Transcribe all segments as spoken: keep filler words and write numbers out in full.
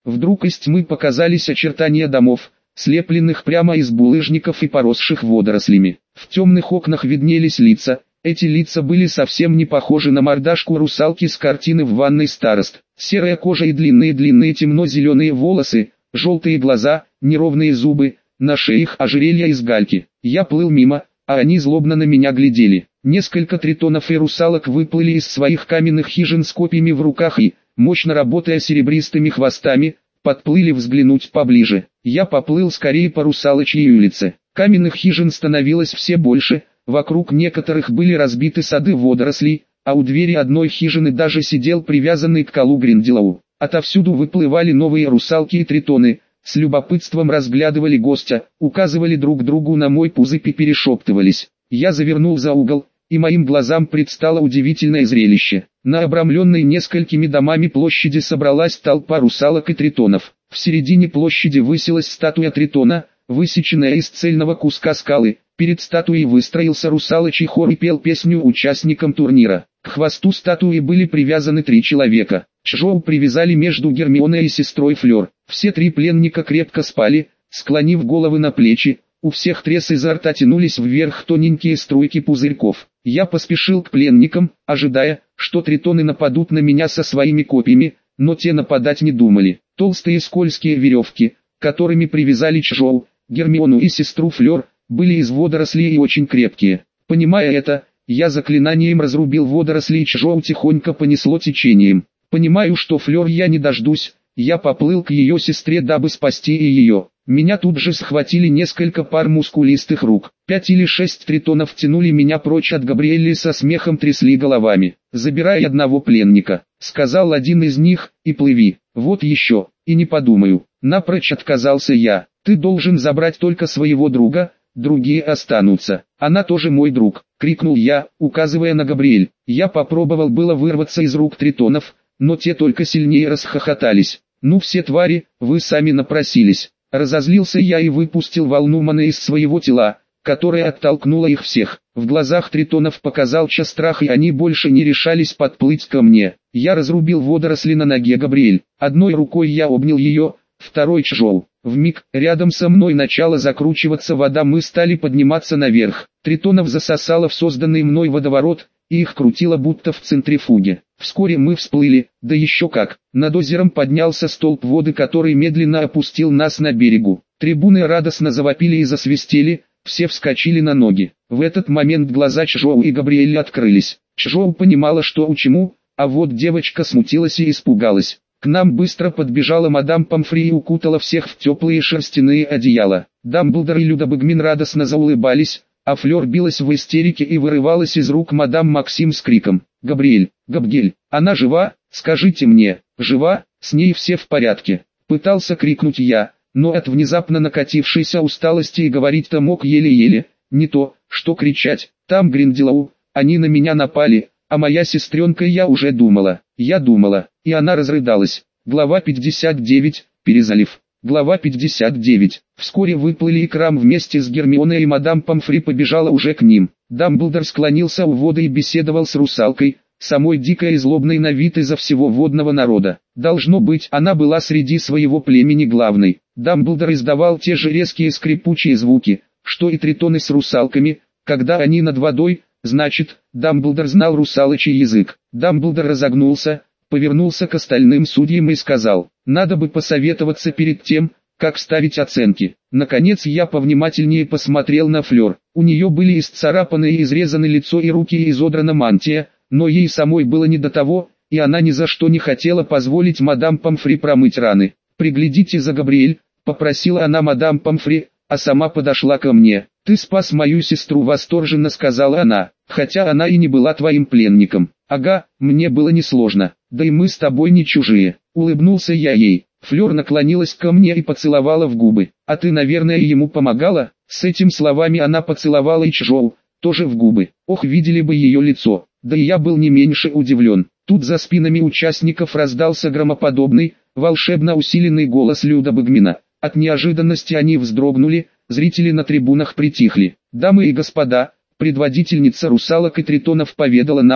Вдруг из тьмы показались очертания домов, слепленных прямо из булыжников и поросших водорослями. В темных окнах виднелись лица. Эти лица были совсем не похожи на мордашку русалки с картины в ванной старост. Серая кожа и длинные-длинные темно-зеленые волосы, желтые глаза, неровные зубы, на шее их ожерелья из гальки. Я плыл мимо, а они злобно на меня глядели. Несколько тритонов и русалок выплыли из своих каменных хижин с копьями в руках и, мощно работая серебристыми хвостами, подплыли взглянуть поближе. Я поплыл скорее по русалочьей улице. Каменных хижин становилось все больше, вокруг некоторых были разбиты сады водорослей, а у двери одной хижины даже сидел привязанный к колу Гринделоу. Отовсюду выплывали новые русалки и тритоны, с любопытством разглядывали гостя, указывали друг другу на мой пузырь и перешептывались. Я завернул за угол, и моим глазам предстало удивительное зрелище. На обрамленной несколькими домами площади собралась толпа русалок и тритонов. В середине площади высилась статуя тритона, высеченная из цельного куска скалы. Перед статуей выстроился русалочий хор и пел песню участникам турнира. К хвосту статуи были привязаны три человека. Чжоу привязали между Гермионой и сестрой Флёр. Все три пленника крепко спали, склонив головы на плечи. У всех трес изо рта тянулись вверх тоненькие струйки пузырьков. Я поспешил к пленникам, ожидая, что тритоны нападут на меня со своими копьями, но те нападать не думали. Толстые скользкие веревки, которыми привязали Чжоу, Гермиону и сестру Флёр, были из водорослей и очень крепкие. Понимая это, я заклинанием разрубил водоросли и Чжоу тихонько понесло течением. Понимаю, что Флёр я не дождусь, я поплыл к ее сестре, дабы спасти и ее. Меня тут же схватили несколько пар мускулистых рук. Пять или шесть тритонов тянули меня прочь от Габриэлли, со смехом трясли головами. «Забирай одного пленника», — сказал один из них, — «и плыви». «Вот еще, и не подумаю». Напрочь отказался я. «Ты должен забрать только своего друга, другие останутся». «Она тоже мой друг», — крикнул я, указывая на Габриэль. Я попробовал было вырваться из рук тритонов, но те только сильнее расхохотались. «Ну все твари, вы сами напросились». Разозлился я и выпустил волну маны из своего тела, которая оттолкнула их всех. В глазах тритонов показался страх, и они больше не решались подплыть ко мне. Я разрубил водоросли на ноге Габриэль. Одной рукой я обнял ее, второй Чжоу. Вмиг, рядом со мной начала закручиваться вода, мы стали подниматься наверх. Тритонов засосало в созданный мной водоворот, и их крутило будто в центрифуге. Вскоре мы всплыли, да еще как. Над озером поднялся столб воды, который медленно опустил нас на берегу. Трибуны радостно завопили и засвистели, все вскочили на ноги. В этот момент глаза Чжоу и Габриэля открылись. Чжоу понимала, что учему, а вот девочка смутилась и испугалась. К нам быстро подбежала мадам Помфри и укутала всех в теплые шерстяные одеяла. Дамблдор и Люда Багмин радостно заулыбались, а Флёр билась в истерике и вырывалась из рук мадам Максим с криком: «Габриэль, Габгель, она жива? Скажите мне, жива? С ней все в порядке?» Пытался крикнуть я, но от внезапно накатившейся усталости и говорить-то мог еле-еле, не то, что кричать. Там Гринделоу, они на меня напали, а моя сестренка, я уже думала, я думала, и она разрыдалась. Глава пятьдесят девять, Перезалив. Глава пятьдесят девять. Вскоре выплыли, и Крам вместе с Гермионой и мадам Помфри побежала уже к ним. Дамблдор склонился у воды и беседовал с русалкой, самой дикой и злобной на вид изо всего водного народа. Должно быть, она была среди своего племени главной. Дамблдор издавал те же резкие скрипучие звуки, что и тритоны с русалками, когда они над водой. Значит, Дамблдор знал русалочий язык. Дамблдор разогнулся, повернулся к остальным судьям и сказал: «Надо бы посоветоваться перед тем, как ставить оценки». Наконец я повнимательнее посмотрел на Флёр. У нее были исцарапаны и изрезаны лицо и руки, и изодрана мантия, но ей самой было не до того, и она ни за что не хотела позволить мадам Помфри промыть раны. «Приглядите за Габриэль», — попросила она мадам Помфри, а сама подошла ко мне. «Ты спас мою сестру», — восторженно сказала она, «хотя она и не была твоим пленником». «Ага, мне было несложно, да и мы с тобой не чужие», — улыбнулся я ей. Флёр наклонилась ко мне и поцеловала в губы. «А ты, наверное, ему помогала?» С этими словами она поцеловала и Чжоу, тоже в губы. Ох, видели бы ее лицо, да и я был не меньше удивлен. Тут за спинами участников раздался громоподобный, волшебно усиленный голос Люда Багмина. От неожиданности они вздрогнули, зрители на трибунах притихли. «Дамы и господа, предводительница русалок и тритонов поведала нам,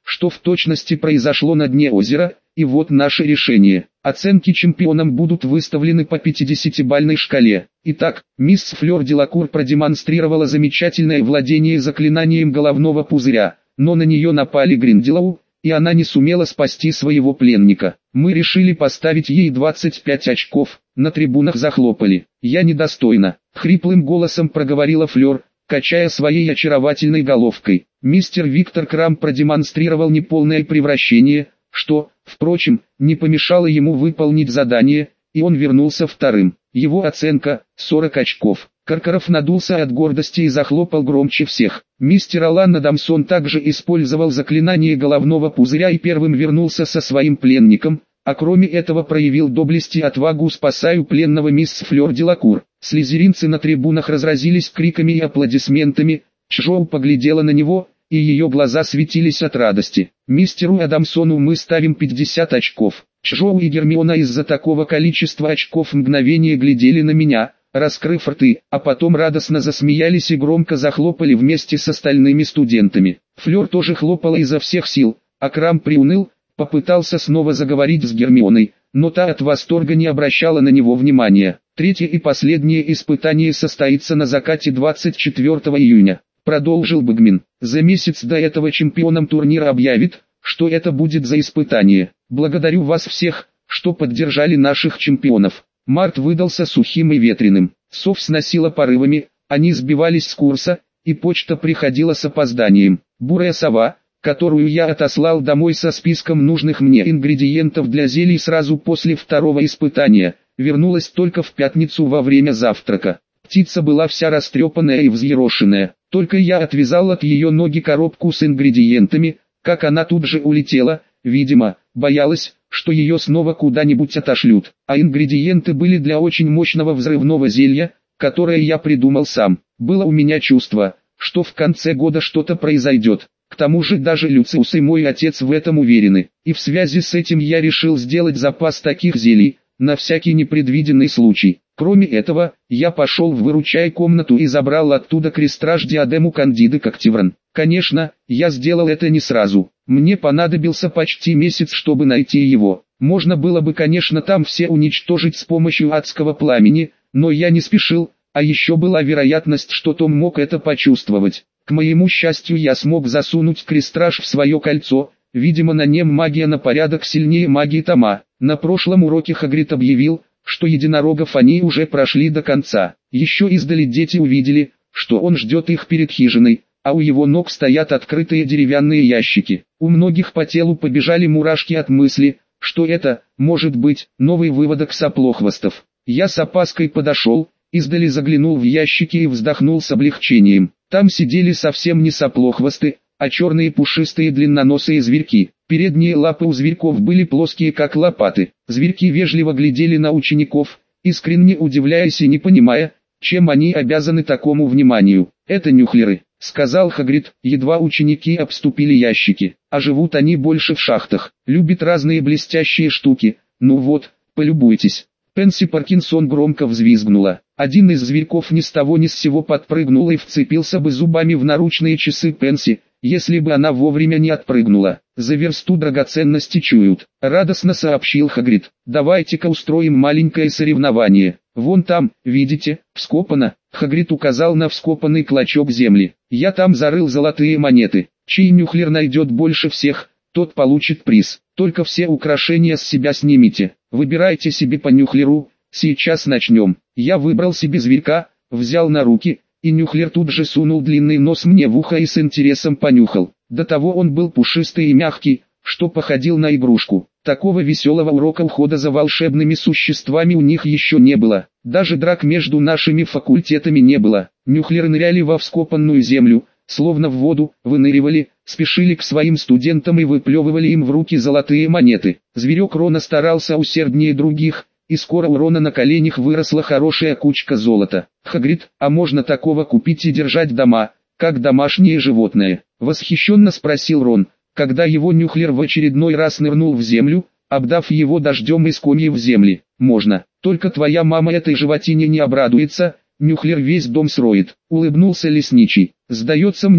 что в точности произошло на дне озера, и вот наше решение. Оценки чемпионам будут выставлены по пятидесятибалльной шкале. Итак, мисс Флёр Делакур продемонстрировала замечательное владение заклинанием головного пузыря, но на нее напали Гринделоу, и она не сумела спасти своего пленника. Мы решили поставить ей двадцать пять очков, на трибунах захлопали. «Я недостойна», — хриплым голосом проговорила Флёр, качая своей очаровательной головкой. Мистер Виктор Крам продемонстрировал неполное превращение, что, впрочем, не помешало ему выполнить задание, и он вернулся вторым. Его оценка – сорок очков. Каркаров надулся от гордости и захлопал громче всех. Мистер Алан Адамсон также использовал заклинание головного пузыря и первым вернулся со своим пленником, а кроме этого проявил доблесть и отвагу, спасая пленного мисс Флёр Делакур. Слизеринцы на трибунах разразились криками и аплодисментами. Чжоу поглядела на него, и ее глаза светились от радости. Мистеру Адамсону мы ставим пятьдесят очков. Чжоу и Гермиона из-за такого количества очков мгновение глядели на меня, раскрыв рты, а потом радостно засмеялись и громко захлопали вместе с остальными студентами. Флёр тоже хлопала изо всех сил, а Крам приуныл, попытался снова заговорить с Гермионой, но та от восторга не обращала на него внимания. Третье и последнее испытание состоится на закате двадцать четвёртого июня. Продолжил Бэгмин. За месяц до этого чемпионом турнира объявит, что это будет за испытание. Благодарю вас всех, что поддержали наших чемпионов. Март выдался сухим и ветреным. Сов сносило порывами, они сбивались с курса, и почта приходила с опозданием. Бурая сова, которую я отослал домой со списком нужных мне ингредиентов для зелий сразу после второго испытания, вернулась только в пятницу во время завтрака. Птица была вся растрепанная и взъерошенная. Только я отвязал от ее ноги коробку с ингредиентами, как она тут же улетела, видимо, боялась, что ее снова куда-нибудь отошлют. А ингредиенты были для очень мощного взрывного зелья, которое я придумал сам. Было у меня чувство, что в конце года что-то произойдет. К тому же даже Люциус и мой отец в этом уверены. И в связи с этим я решил сделать запас таких зелий, на всякий непредвиденный случай. Кроме этого, я пошел в выручай комнату и забрал оттуда крестраж диадему Кандиды Коктевран. Конечно, я сделал это не сразу. Мне понадобился почти месяц, чтобы найти его. Можно было бы, конечно, там все уничтожить с помощью адского пламени, но я не спешил, а еще была вероятность, что Том мог это почувствовать. К моему счастью, я смог засунуть крестраж в свое кольцо. Видимо, на нем магия на порядок сильнее магии Тома. На прошлом уроке Хагрид объявил, что единорогов они уже прошли до конца. Еще издали дети увидели, что он ждет их перед хижиной, а у его ног стоят открытые деревянные ящики. У многих по телу побежали мурашки от мысли, что это, может быть, новый выводок соплохвостов. Я с опаской подошел, издали заглянул в ящики и вздохнул с облегчением. Там сидели совсем не соплохвосты, а черные пушистые длинноносые зверьки. Передние лапы у зверьков были плоские как лопаты. Зверьки вежливо глядели на учеников, искренне удивляясь и не понимая, чем они обязаны такому вниманию. «Это нюхлеры», — сказал Хагрид, едва ученики обступили ящики. «А живут они больше в шахтах, любят разные блестящие штуки. Ну вот, полюбуйтесь». Пенси Паркинсон громко взвизгнула. Один из зверьков ни с того ни с сего подпрыгнул и вцепился бы зубами в наручные часы Пенси, если бы она вовремя не отпрыгнула. «За версту драгоценности чуют», — радостно сообщил Хагрид. «Давайте-ка устроим маленькое соревнование. Вон там, видите, вскопано». Хагрид указал на вскопанный клочок земли. «Я там зарыл золотые монеты. Чей нюхлер найдет больше всех, тот получит приз. Только все украшения с себя снимите. Выбирайте себе по нюхлеру. Сейчас начнем». Я выбрал себе зверька, взял на руки, и нюхлер тут же сунул длинный нос мне в ухо и с интересом понюхал. До того он был пушистый и мягкий, что походил на игрушку. Такого веселого урока ухода за волшебными существами у них еще не было. Даже драк между нашими факультетами не было. Нюхлеры ныряли во вскопанную землю, словно в воду, выныривали, спешили к своим студентам и выплевывали им в руки золотые монеты. Зверек Рона старался усерднее других, и скоро у Рона на коленях выросла хорошая кучка золота. «Хагрид, а можно такого купить и держать дома, как домашнее животное?» — восхищенно спросил Рон, когда его нюхлер в очередной раз нырнул в землю, обдав его дождем из комьев земли. «Можно, только твоя мама этой животине не обрадуется, нюхлер весь дом сроет», — улыбнулся лесничий. «Сдается мне,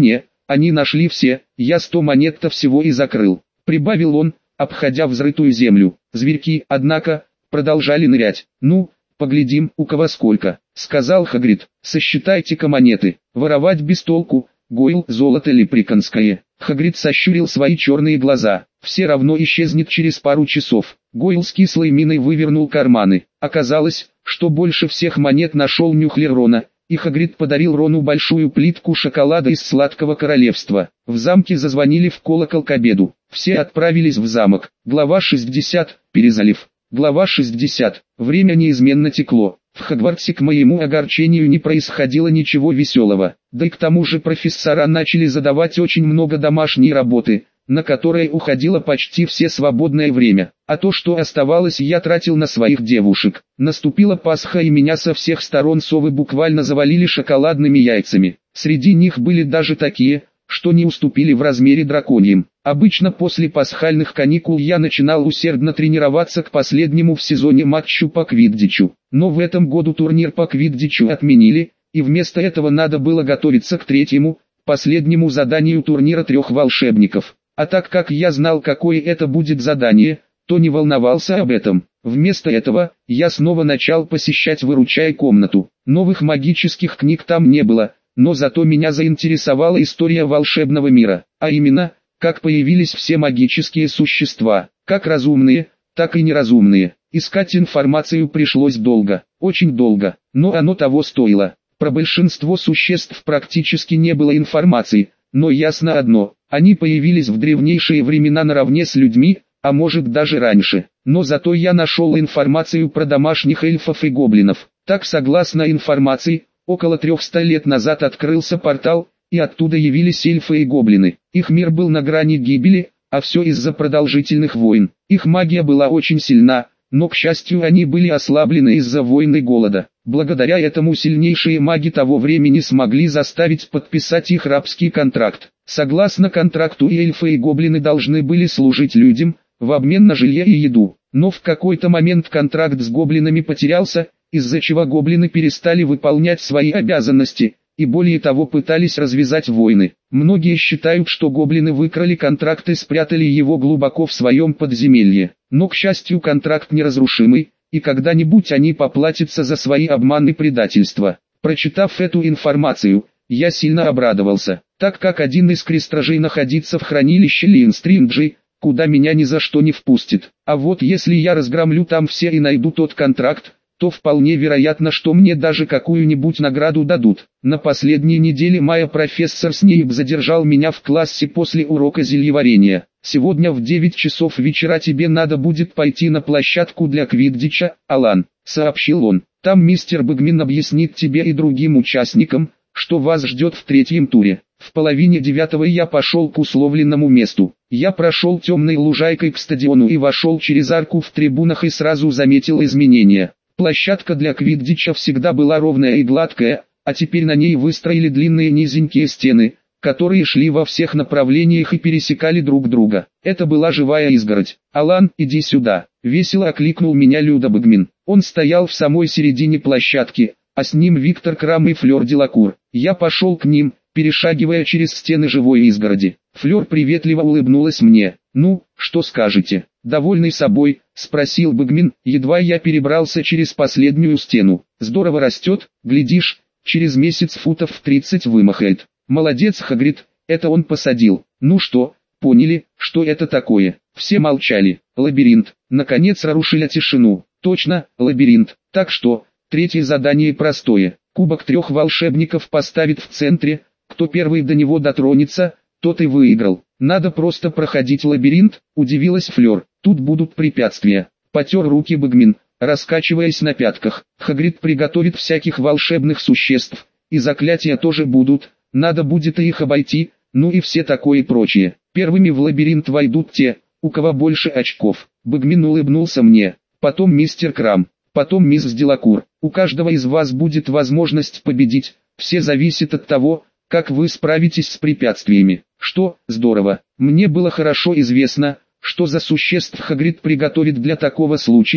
Они нашли все, я сто монет-то всего и закрыл. Прибавил он, обходя взрытую землю. Зверьки, однако, продолжали нырять. Ну, поглядим, у кого сколько, сказал Хагрид. Сосчитайте-ка монеты. Воровать без толку. Гойл, золото лепреконское. Хагрид сощурил свои черные глаза. Все равно исчезнет через пару часов. Гойл с кислой миной вывернул карманы. Оказалось, что больше всех монет нашел Нюхлер Рона, и Хагрид подарил Рону большую плитку шоколада из сладкого королевства. В замке зазвонили в колокол к обеду. Все отправились в замок. Глава шестьдесят. Перезалив. Глава шестьдесят. Время неизменно текло. В Хогвартсе к моему огорчению не происходило ничего веселого. Да и к тому же профессора начали задавать очень много домашней работы, на которые уходило почти все свободное время. А то, что оставалось, я тратил на своих девушек. Наступила Пасха, и меня со всех сторон совы буквально завалили шоколадными яйцами. Среди них были даже такие, что не уступили в размере драконьим. Обычно после пасхальных каникул я начинал усердно тренироваться к последнему в сезоне матчу по квиддичу. Но в этом году турнир по квиддичу отменили, и вместо этого надо было готовиться к третьему, последнему заданию турнира трех волшебников. А так как я знал, какое это будет задание, то не волновался об этом. Вместо этого, я снова начал посещать выручай комнату. Новых магических книг там не было, но зато меня заинтересовала история волшебного мира, а именно, как появились все магические существа, как разумные, так и неразумные. Искать информацию пришлось долго, очень долго, но оно того стоило. Про большинство существ практически не было информации, но ясно одно, они появились в древнейшие времена наравне с людьми, а может даже раньше. Но зато я нашел информацию про домашних эльфов и гоблинов. Так, согласно информации, около трехсот лет назад открылся портал, и оттуда явились эльфы и гоблины. Их мир был на грани гибели, а все из-за продолжительных войн. Их магия была очень сильна, но, к счастью, они были ослаблены из-за войн и голода. Благодаря этому сильнейшие маги того времени смогли заставить подписать их рабский контракт. Согласно контракту, и эльфы и гоблины должны были служить людям, в обмен на жилье и еду. Но в какой-то момент контракт с гоблинами потерялся, из-за чего гоблины перестали выполнять свои обязанности, и более того пытались развязать войны. Многие считают, что гоблины выкрали контракт и спрятали его глубоко в своем подземелье. Но, к счастью, контракт неразрушимый, и когда-нибудь они поплатятся за свои обманы и предательства. Прочитав эту информацию, я сильно обрадовался, так как один из крестражей находится в хранилище Линстринджи, куда меня ни за что не впустит. А вот если я разгромлю там все и найду тот контракт, то вполне вероятно, что мне даже какую-нибудь награду дадут. На последней неделе мая профессор Снейп задержал меня в классе после урока зельеварения. «Сегодня в девять часов вечера тебе надо будет пойти на площадку для квиддича, Алан», — сообщил он. «Там мистер Бэгмин объяснит тебе и другим участникам, что вас ждет в третьем туре». В половине девятого я пошел к условленному месту. Я прошел темной лужайкой к стадиону и вошел через арку в трибунах и сразу заметил изменения. Площадка для квиддича всегда была ровная и гладкая, а теперь на ней выстроили длинные низенькие стены, которые шли во всех направлениях и пересекали друг друга. Это была живая изгородь. «Алан, иди сюда!» — весело окликнул меня Люда Бэгмин. Он стоял в самой середине площадки, а с ним Виктор Крам и Флёр Делакур. Я пошел к ним, перешагивая через стены живой изгороди. Флёр приветливо улыбнулась мне. «Ну, что скажете?» «Довольный собой?» — спросил Бэгмин, едва я перебрался через последнюю стену. «Здорово растет, глядишь, через месяц футов в тридцать вымахает». «Молодец, Хагрид, это он посадил». «Ну что, поняли, что это такое?» Все молчали. «Лабиринт». Наконец нарушили тишину. «Точно, лабиринт. Так что, третье задание простое. Кубок трех волшебников поставит в центре, кто первый до него дотронется, тот и выиграл. Надо просто проходить лабиринт», — удивилась Флёр. «Тут будут препятствия». Потер руки Бэгмин, раскачиваясь на пятках. «Хагрид приготовит всяких волшебных существ, и заклятия тоже будут, надо будет и их обойти, ну и все такое прочее. Первыми в лабиринт войдут те, у кого больше очков». Бэгмин улыбнулся мне. «Потом мистер Крам, потом мисс Делакур. У каждого из вас будет возможность победить, все зависит от того, как вы справитесь с препятствиями». «Что, здорово. Мне было хорошо известно, что за существ Хагрид приготовит для такого случая,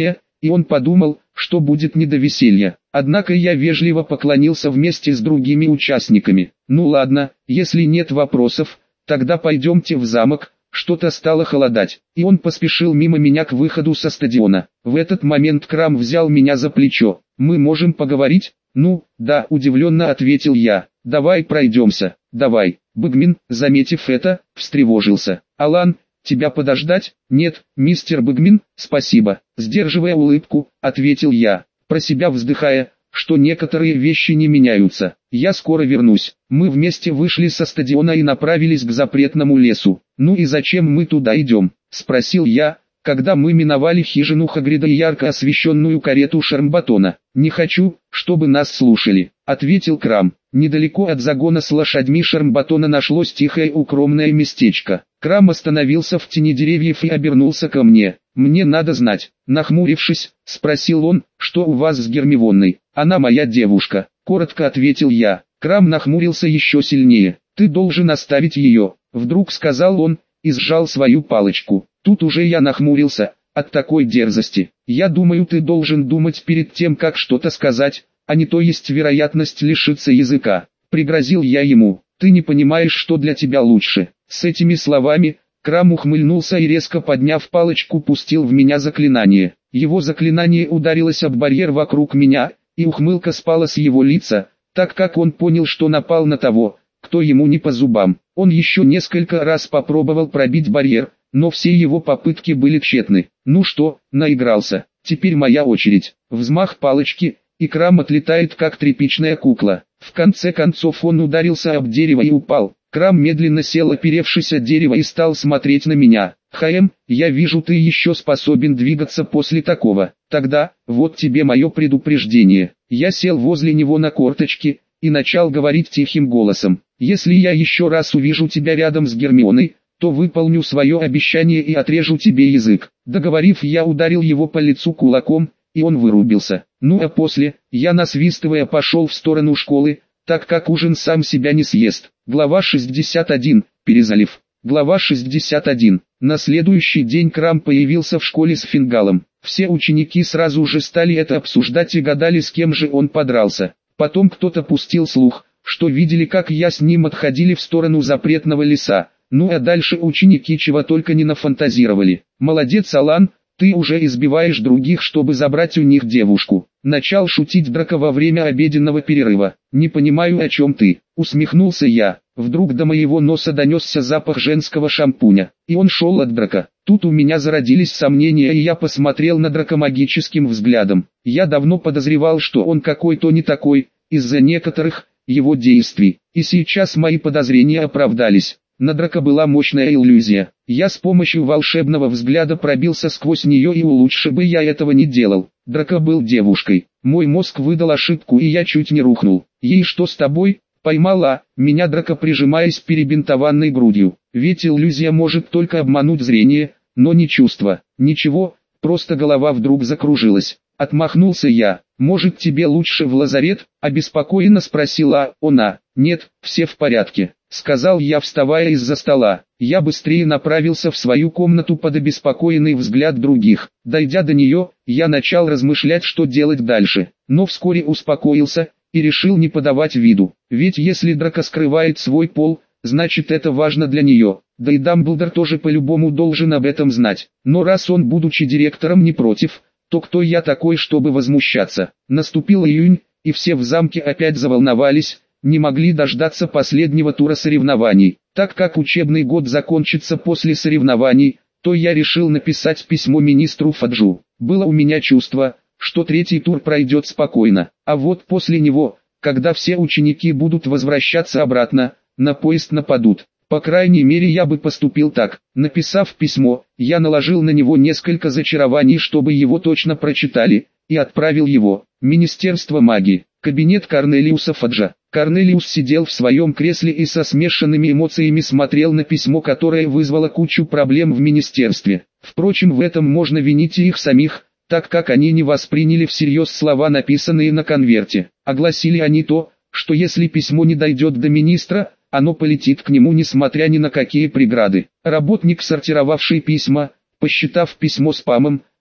и он подумал, что будет не до веселья. Однако я вежливо поклонился вместе с другими участниками. Ну ладно, если нет вопросов, тогда пойдемте в замок. Что-то стало холодать, и он поспешил мимо меня к выходу со стадиона. В этот момент Крам взял меня за плечо. «Мы можем поговорить?» «Ну, да», удивленно ответил я. «Давай пройдемся, давай». Бэгмин, заметив это, встревожился. «Алан, тебя подождать?» «Нет, мистер Бэгмин, спасибо». Сдерживая улыбку, ответил я, про себя вздыхая, что некоторые вещи не меняются. «Я скоро вернусь». Мы вместе вышли со стадиона и направились к запретному лесу. «Ну и зачем мы туда идем?» – спросил я, когда мы миновали хижину Хагрида и ярко освещенную карету Шармбатона. «Не хочу, чтобы нас слушали», – ответил Крам. Недалеко от загона с лошадьми Шармбатона нашлось тихое укромное местечко. Крам остановился в тени деревьев и обернулся ко мне. «Мне надо знать». Нахмурившись, спросил он, «Что у вас с Гермионой?» «Она моя девушка», — коротко ответил я. Крам нахмурился еще сильнее. «Ты должен оставить ее», — вдруг сказал он, и сжал свою палочку. Тут уже я нахмурился от такой дерзости. «Я думаю, ты должен думать перед тем, как что-то сказать, а не то есть вероятность лишиться языка», — пригрозил я ему. «Ты не понимаешь, что для тебя лучше». С этими словами Крам ухмыльнулся и, резко подняв палочку, пустил в меня заклинание. Его заклинание ударилось об барьер вокруг меня, и ухмылка спала с его лица, так как он понял, что напал на того, кто ему не по зубам. Он еще несколько раз попробовал пробить барьер, но все его попытки были тщетны. «Ну что, наигрался? Теперь моя очередь». Взмах палочки, и Крам отлетает как тряпичная кукла. В конце концов он ударился об дерево и упал. Крам медленно сел, оперевшись от дерева, и стал смотреть на меня. «Хаэм, я вижу, ты еще способен двигаться после такого. Тогда, вот тебе мое предупреждение». Я сел возле него на корточки и начал говорить тихим голосом. «Если я еще раз увижу тебя рядом с Гермионой, то выполню свое обещание и отрежу тебе язык». Договорив, я ударил его по лицу кулаком, и он вырубился. Ну а после, я насвистывая пошел в сторону школы, так как ужин сам себя не съест. Глава шестьдесят один. Перезалив. Глава шестьдесят один. На следующий день Крам появился в школе с фингалом. Все ученики сразу же стали это обсуждать и гадали, с кем же он подрался. Потом кто-то пустил слух, что видели, как я с ним отходили в сторону запретного леса. Ну а дальше ученики чего только не нафантазировали. «Молодец, Алан, ты уже избиваешь других, чтобы забрать у них девушку», — начал шутить Драко во время обеденного перерыва. «Не понимаю, о чем ты», — усмехнулся я. Вдруг до моего носа донесся запах женского шампуня, и он шел от Драко. Тут у меня зародились сомнения, и я посмотрел на Драко магическим взглядом. Я давно подозревал, что он какой-то не такой, из-за некоторых его действий, и сейчас мои подозрения оправдались. На Драко была мощная иллюзия. Я с помощью волшебного взгляда пробился сквозь нее, и лучше бы я этого не делал. Драко был девушкой. Мой мозг выдал ошибку, и я чуть не рухнул. «Ей что с тобой?» Поймала меня Драко, прижимаясь перебинтованной грудью. Ведь иллюзия может только обмануть зрение, но не чувство. Ничего, просто голова вдруг закружилась. Отмахнулся я. «Может, тебе лучше в лазарет?» — обеспокоенно спросила она. «Нет, все в порядке», — сказал я, вставая из-за стола. Я быстрее направился в свою комнату под обеспокоенный взгляд других. Дойдя до нее, я начал размышлять, что делать дальше, но вскоре успокоился и решил не подавать виду. Ведь если Драко скрывает свой пол, значит это важно для нее. Да и Дамблдор тоже по-любому должен об этом знать. Но раз он, будучи директором, не против, то кто я такой, чтобы возмущаться? Наступил июнь, и все в замке опять заволновались, не могли дождаться последнего тура соревнований. Так как учебный год закончится после соревнований, то я решил написать письмо министру Фаджу. Было у меня чувство, что третий тур пройдет спокойно, а вот после него, когда все ученики будут возвращаться обратно, на поезд нападут. По крайней мере, я бы поступил так. Написав письмо, я наложил на него несколько зачарований, чтобы его точно прочитали, и отправил его. Министерство магии, кабинет Корнелиуса Фаджа. Корнелиус сидел в своем кресле и со смешанными эмоциями смотрел на письмо, которое вызвало кучу проблем в министерстве. Впрочем, в этом можно винить и их самих, так как они не восприняли всерьез слова, написанные на конверте. Огласили они то, что если письмо не дойдет до министра, оно полетит к нему несмотря ни на какие преграды. Работник, сортировавший письма, посчитав письмо спамом,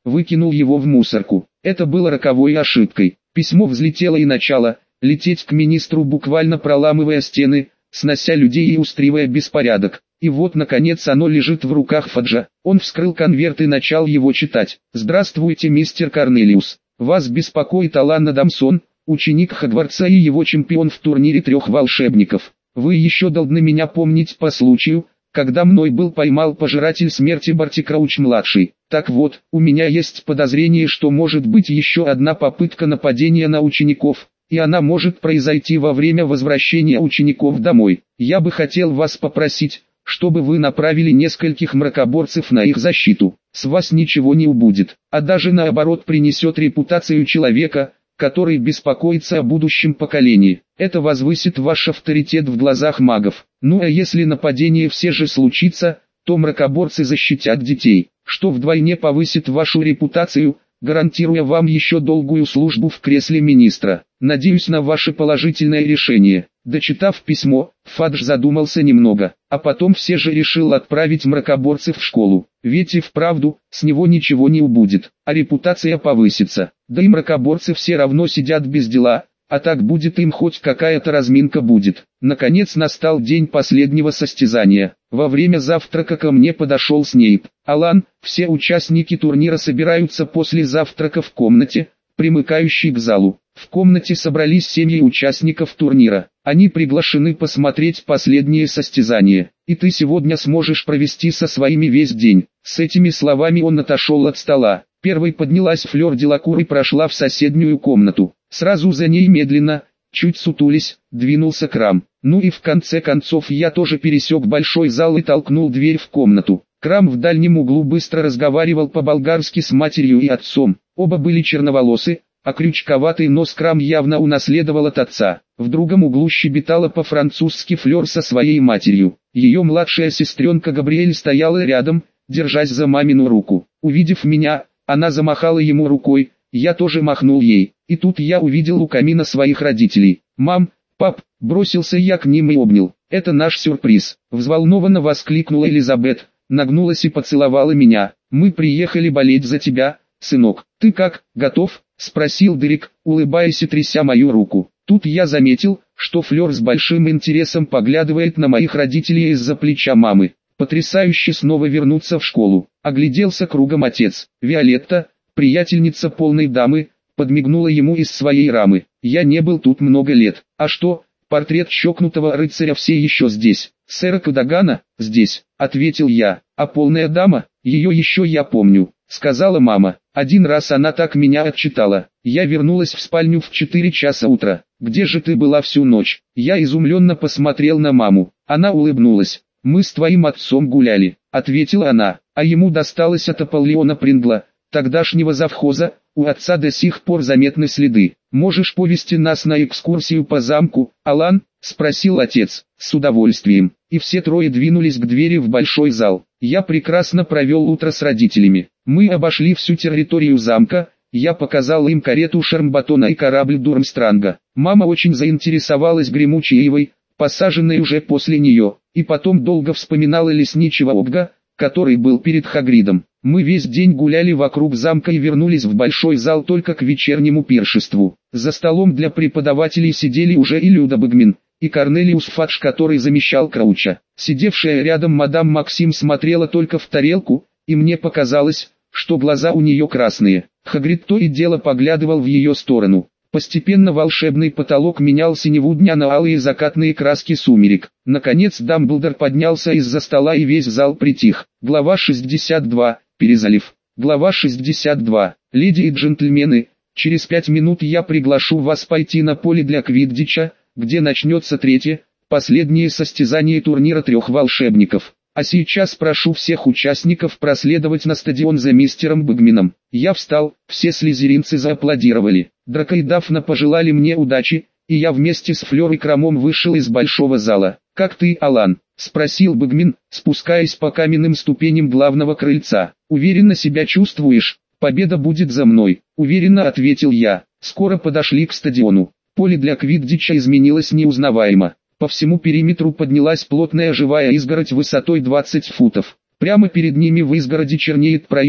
выкинул его в мусорку. Это было роковой ошибкой. Письмо взлетело и начало лететь к министру, буквально проламывая стены, снося людей и устраивая беспорядок. И вот наконец оно лежит в руках Фаджа. Он вскрыл конверт и начал его читать. «Здравствуйте, мистер Корнелиус. Вас беспокоит Алан Адамсон, ученик Хогвартса и его чемпион в турнире трех волшебников. Вы еще должны меня помнить по случаю, когда мной был поймал пожиратель смерти Барти Крауч-младший. Так вот, у меня есть подозрение, что может быть еще одна попытка нападения на учеников, и она может произойти во время возвращения учеников домой. Я бы хотел вас попросить, чтобы вы направили нескольких мракоборцев на их защиту. С вас ничего не убудет, а даже наоборот принесет репутацию человека, который беспокоится о будущем поколении. Это возвысит ваш авторитет в глазах магов. Ну а если нападение все же случится, то мракоборцы защитят детей, что вдвойне повысит вашу репутацию, гарантируя вам еще долгую службу в кресле министра. Надеюсь на ваше положительное решение». Дочитав письмо, Фадж задумался немного, а потом все же решил отправить мракоборцев в школу. Ведь и вправду, с него ничего не убудет, а репутация повысится. Да и мракоборцы все равно сидят без дела, а так будет им хоть какая-то разминка будет. Наконец настал день последнего состязания. Во время завтрака ко мне подошел Снейп. «Алан, все участники турнира собираются после завтрака в комнате, примыкающей к залу. В комнате собрались семьи участников турнира. Они приглашены посмотреть последнее состязание, и ты сегодня сможешь провести со своими весь день». С этими словами он отошел от стола. Первой поднялась Флёр Делакур и прошла в соседнюю комнату. Сразу за ней медленно, чуть сутулись, двинулся Крам. Ну и в конце концов я тоже пересек большой зал и толкнул дверь в комнату. Крам в дальнем углу быстро разговаривал по-болгарски с матерью и отцом. Оба были черноволосы, а крючковатый нос Крам явно унаследовал от отца. В другом углу щебетала по-французски Флёр со своей матерью. Ее младшая сестренка Габриэль стояла рядом, держась за мамину руку. Увидев меня, она замахала ему рукой, я тоже махнул ей. И тут я увидел у камина своих родителей. «Мам, пап», бросился я к ним и обнял. «Это наш сюрприз», взволнованно воскликнула Элизабет, нагнулась и поцеловала меня. «Мы приехали болеть за тебя, сынок. Ты как, готов?» спросил Дерек, улыбаясь и тряся мою руку. Тут я заметил, что Флёр с большим интересом поглядывает на моих родителей из-за плеча мамы. Потрясающе снова вернуться в школу. Огляделся кругом отец. Виолетта, приятельница полной дамы, подмигнула ему из своей рамы. Я не был тут много лет. А что, портрет чокнутого рыцаря все еще здесь. Сэра Кадагана, здесь, ответил я. А полная дама, ее еще я помню, сказала мама. Один раз она так меня отчитала. Я вернулась в спальню в четыре часа утра. Где же ты была всю ночь? Я изумленно посмотрел на маму. Она улыбнулась. «Мы с твоим отцом гуляли», — ответила она, а ему досталось от Аполлиона Прингла, тогдашнего завхоза. У отца до сих пор заметны следы. «Можешь повести нас на экскурсию по замку, Алан?» — спросил отец. «С удовольствием». И все трое двинулись к двери в большой зал. Я прекрасно провел утро с родителями. Мы обошли всю территорию замка, я показал им карету Шармбатона и корабль Дурмстранга. Мама очень заинтересовалась гремучей ивой, посаженной уже после нее, и потом долго вспоминала лесничего Огга, который был перед Хагридом. Мы весь день гуляли вокруг замка и вернулись в большой зал только к вечернему пиршеству. За столом для преподавателей сидели уже и Люда Бэгмин, и Корнелиус Фадж, который замещал Крауча. Сидевшая рядом мадам Максим смотрела только в тарелку, и мне показалось, что глаза у нее красные. Хагрид то и дело поглядывал в ее сторону. Постепенно волшебный потолок менял синеву дня на алые закатные краски сумерек. Наконец Дамблдор поднялся из-за стола и весь зал притих. Глава шестьдесят два. Перезалив. Глава шестьдесят два. Леди и джентльмены, через пять минут я приглашу вас пойти на поле для квиддича, где начнется третье, последнее состязание турнира трех волшебников. А сейчас прошу всех участников проследовать на стадион за мистером Бэгмином. Я встал, все слизеринцы зааплодировали. Драко и Дафна пожелали мне удачи, и я вместе с Флёр и Крамом вышел из большого зала. «Как ты, Алан?» — спросил Бэгмин, спускаясь по каменным ступеням главного крыльца. «Уверенно себя чувствуешь? Победа будет за мной», — уверенно ответил я. Скоро подошли к стадиону. Поле для квиддича изменилось неузнаваемо. По всему периметру поднялась плотная живая изгородь высотой двадцать футов. Прямо перед ними в изгороди чернеет проем,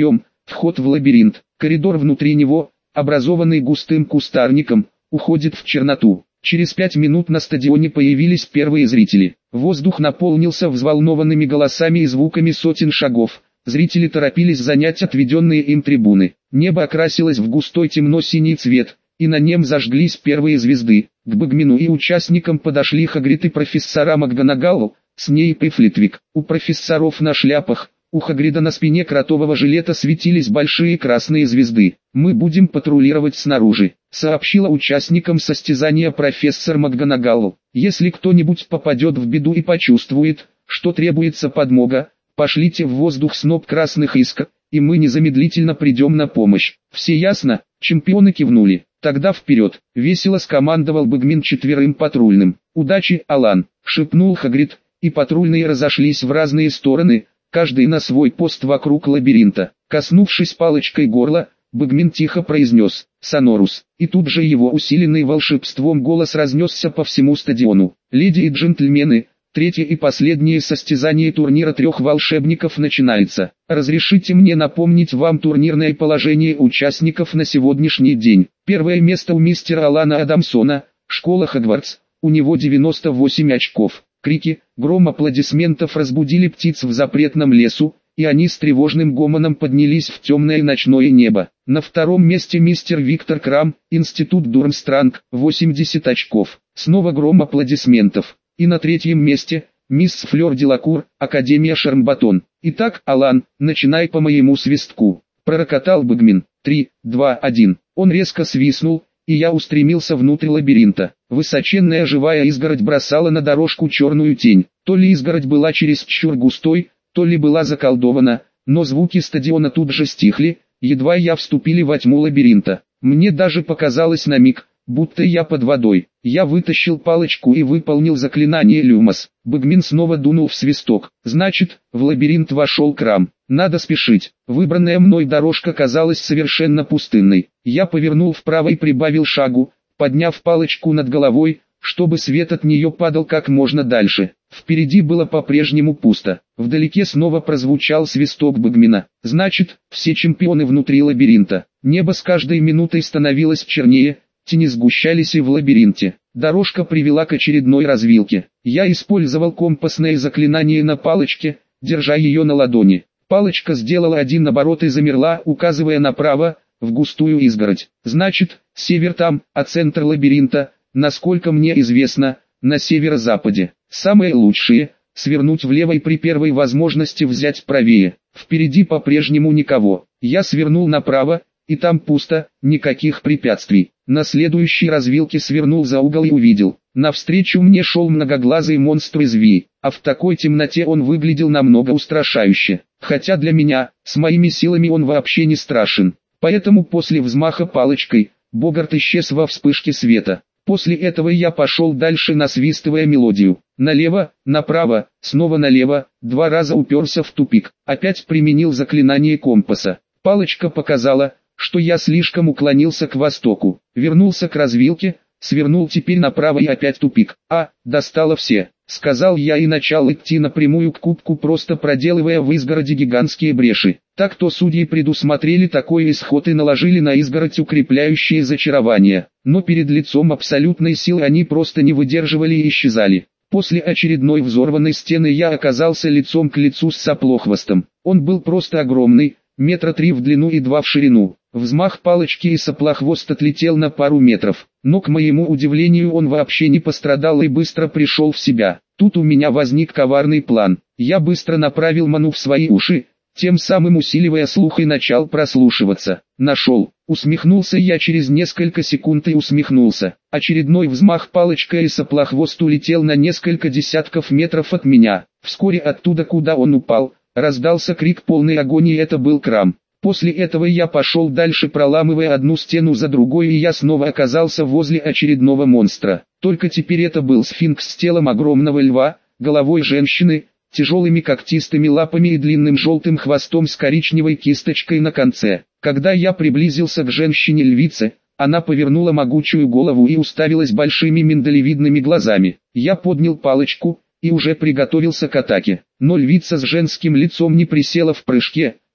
Вход в лабиринт. Коридор внутри него, образованный густым кустарником, уходит в черноту. Через пять минут на стадионе появились первые зрители. Воздух наполнился взволнованными голосами и звуками сотен шагов. Зрители торопились занять отведенные им трибуны. Небо окрасилось в густой темно-синий цвет, и на нем зажглись первые звезды. К Багмину и участникам подошли Хагрид и профессора МакГонагалл, Снейп и Флитвик. У профессоров на шляпах, у Хагрида на спине кротового жилета светились большие красные звезды. «Мы будем патрулировать снаружи», — сообщила участникам состязания профессор МакГонагалл. «Если кто-нибудь попадет в беду и почувствует, что требуется подмога, пошлите в воздух сноп красных искр, и мы незамедлительно придем на помощь». «Все ясно?» — чемпионы кивнули. «Тогда вперед!» — весело скомандовал Багмин четверым патрульным. «Удачи, Алан!» — шепнул Хагрид, и патрульные разошлись в разные стороны, каждый на свой пост вокруг лабиринта. Коснувшись палочкой горла, Багмин тихо произнес «Сонорус», и тут же его усиленный волшебством голос разнесся по всему стадиону. «Леди и джентльмены, третье и последнее состязание турнира трех волшебников начинается. Разрешите мне напомнить вам турнирное положение участников на сегодняшний день. Первое место у мистера Алана Адамсона, школа Хогвартс, у него девяносто восемь очков». Крики, гром аплодисментов разбудили птиц в запретном лесу, и они с тревожным гомоном поднялись в темное ночное небо. На втором месте мистер Виктор Крам, институт Дурмстранг, восемьдесят очков. Снова гром аплодисментов. И на третьем месте мисс Флёр Делакур, Академия Шармбатон. «Итак, Алан, начинай по моему свистку», — пророкотал Багмин. «Три, два, один». Он резко свистнул, и я устремился внутрь лабиринта. Высоченная живая изгородь бросала на дорожку черную тень. То ли изгородь была чересчур густой, то ли была заколдована, но звуки стадиона тут же стихли, едва я вступили во тьму лабиринта. Мне даже показалось на миг, будто я под водой. Я вытащил палочку и выполнил заклинание Люмос. Багмин снова дунул в свисток. Значит, в лабиринт вошел Крам. Надо спешить. Выбранная мной дорожка казалась совершенно пустынной. Я повернул вправо и прибавил шагу, подняв палочку над головой, чтобы свет от нее падал как можно дальше. Впереди было по-прежнему пусто. Вдалеке снова прозвучал свисток Багмина. Значит, все чемпионы внутри лабиринта. Небо с каждой минутой становилось чернее, тени сгущались и в лабиринте. Дорожка привела к очередной развилке. Я использовал компасное заклинание на палочке, держа ее на ладони. Палочка сделала один оборот и замерла, указывая направо, в густую изгородь. Значит, север там, а центр лабиринта, насколько мне известно, на северо-западе. Самое лучшее — свернуть влево и при первой возможности взять правее. Впереди по-прежнему никого. Я свернул направо, и там пусто, никаких препятствий. На следующей развилке свернул за угол и увидел. Навстречу мне шел многоглазый монстр из Ви, а в такой темноте он выглядел намного устрашающе. Хотя для меня, с моими силами он вообще не страшен. Поэтому после взмаха палочкой, Богарт исчез во вспышке света. После этого я пошел дальше, насвистывая мелодию. Налево, направо, снова налево, два раза уперся в тупик. Опять применил заклинание компаса. Палочка показала, что я слишком уклонился к востоку. Вернулся к развилке, свернул теперь направо и опять тупик. «А, достало все», — сказал я и начал идти напрямую к кубку, просто проделывая в изгороди гигантские бреши. Так-то судьи предусмотрели такой исход и наложили на изгородь укрепляющие зачарования. Но перед лицом абсолютной силы они просто не выдерживали и исчезали. После очередной взорванной стены я оказался лицом к лицу с Соплохвостом. Он был просто огромный, метра три в длину и два в ширину. Взмах палочки и Соплохвост отлетел на пару метров. Но к моему удивлению он вообще не пострадал и быстро пришел в себя. Тут у меня возник коварный план. Я быстро направил ману в свои уши, тем самым усиливая слух, и начал прослушиваться. Нашел. Усмехнулся я через несколько секунд и усмехнулся. Очередной взмах палочкой и Соплохвост улетел на несколько десятков метров от меня. Вскоре оттуда, куда он упал, раздался крик полной агонии, это был Крам. После этого я пошел дальше, проламывая одну стену за другой, и я снова оказался возле очередного монстра. Только теперь это был сфинкс с телом огромного льва, головой женщины, тяжелыми когтистыми лапами и длинным желтым хвостом с коричневой кисточкой на конце. Когда я приблизился к женщине-львице, она повернула могучую голову и уставилась большими миндалевидными глазами. Я поднял палочку и уже приготовился к атаке, но львица с женским лицом не присела в прыжке,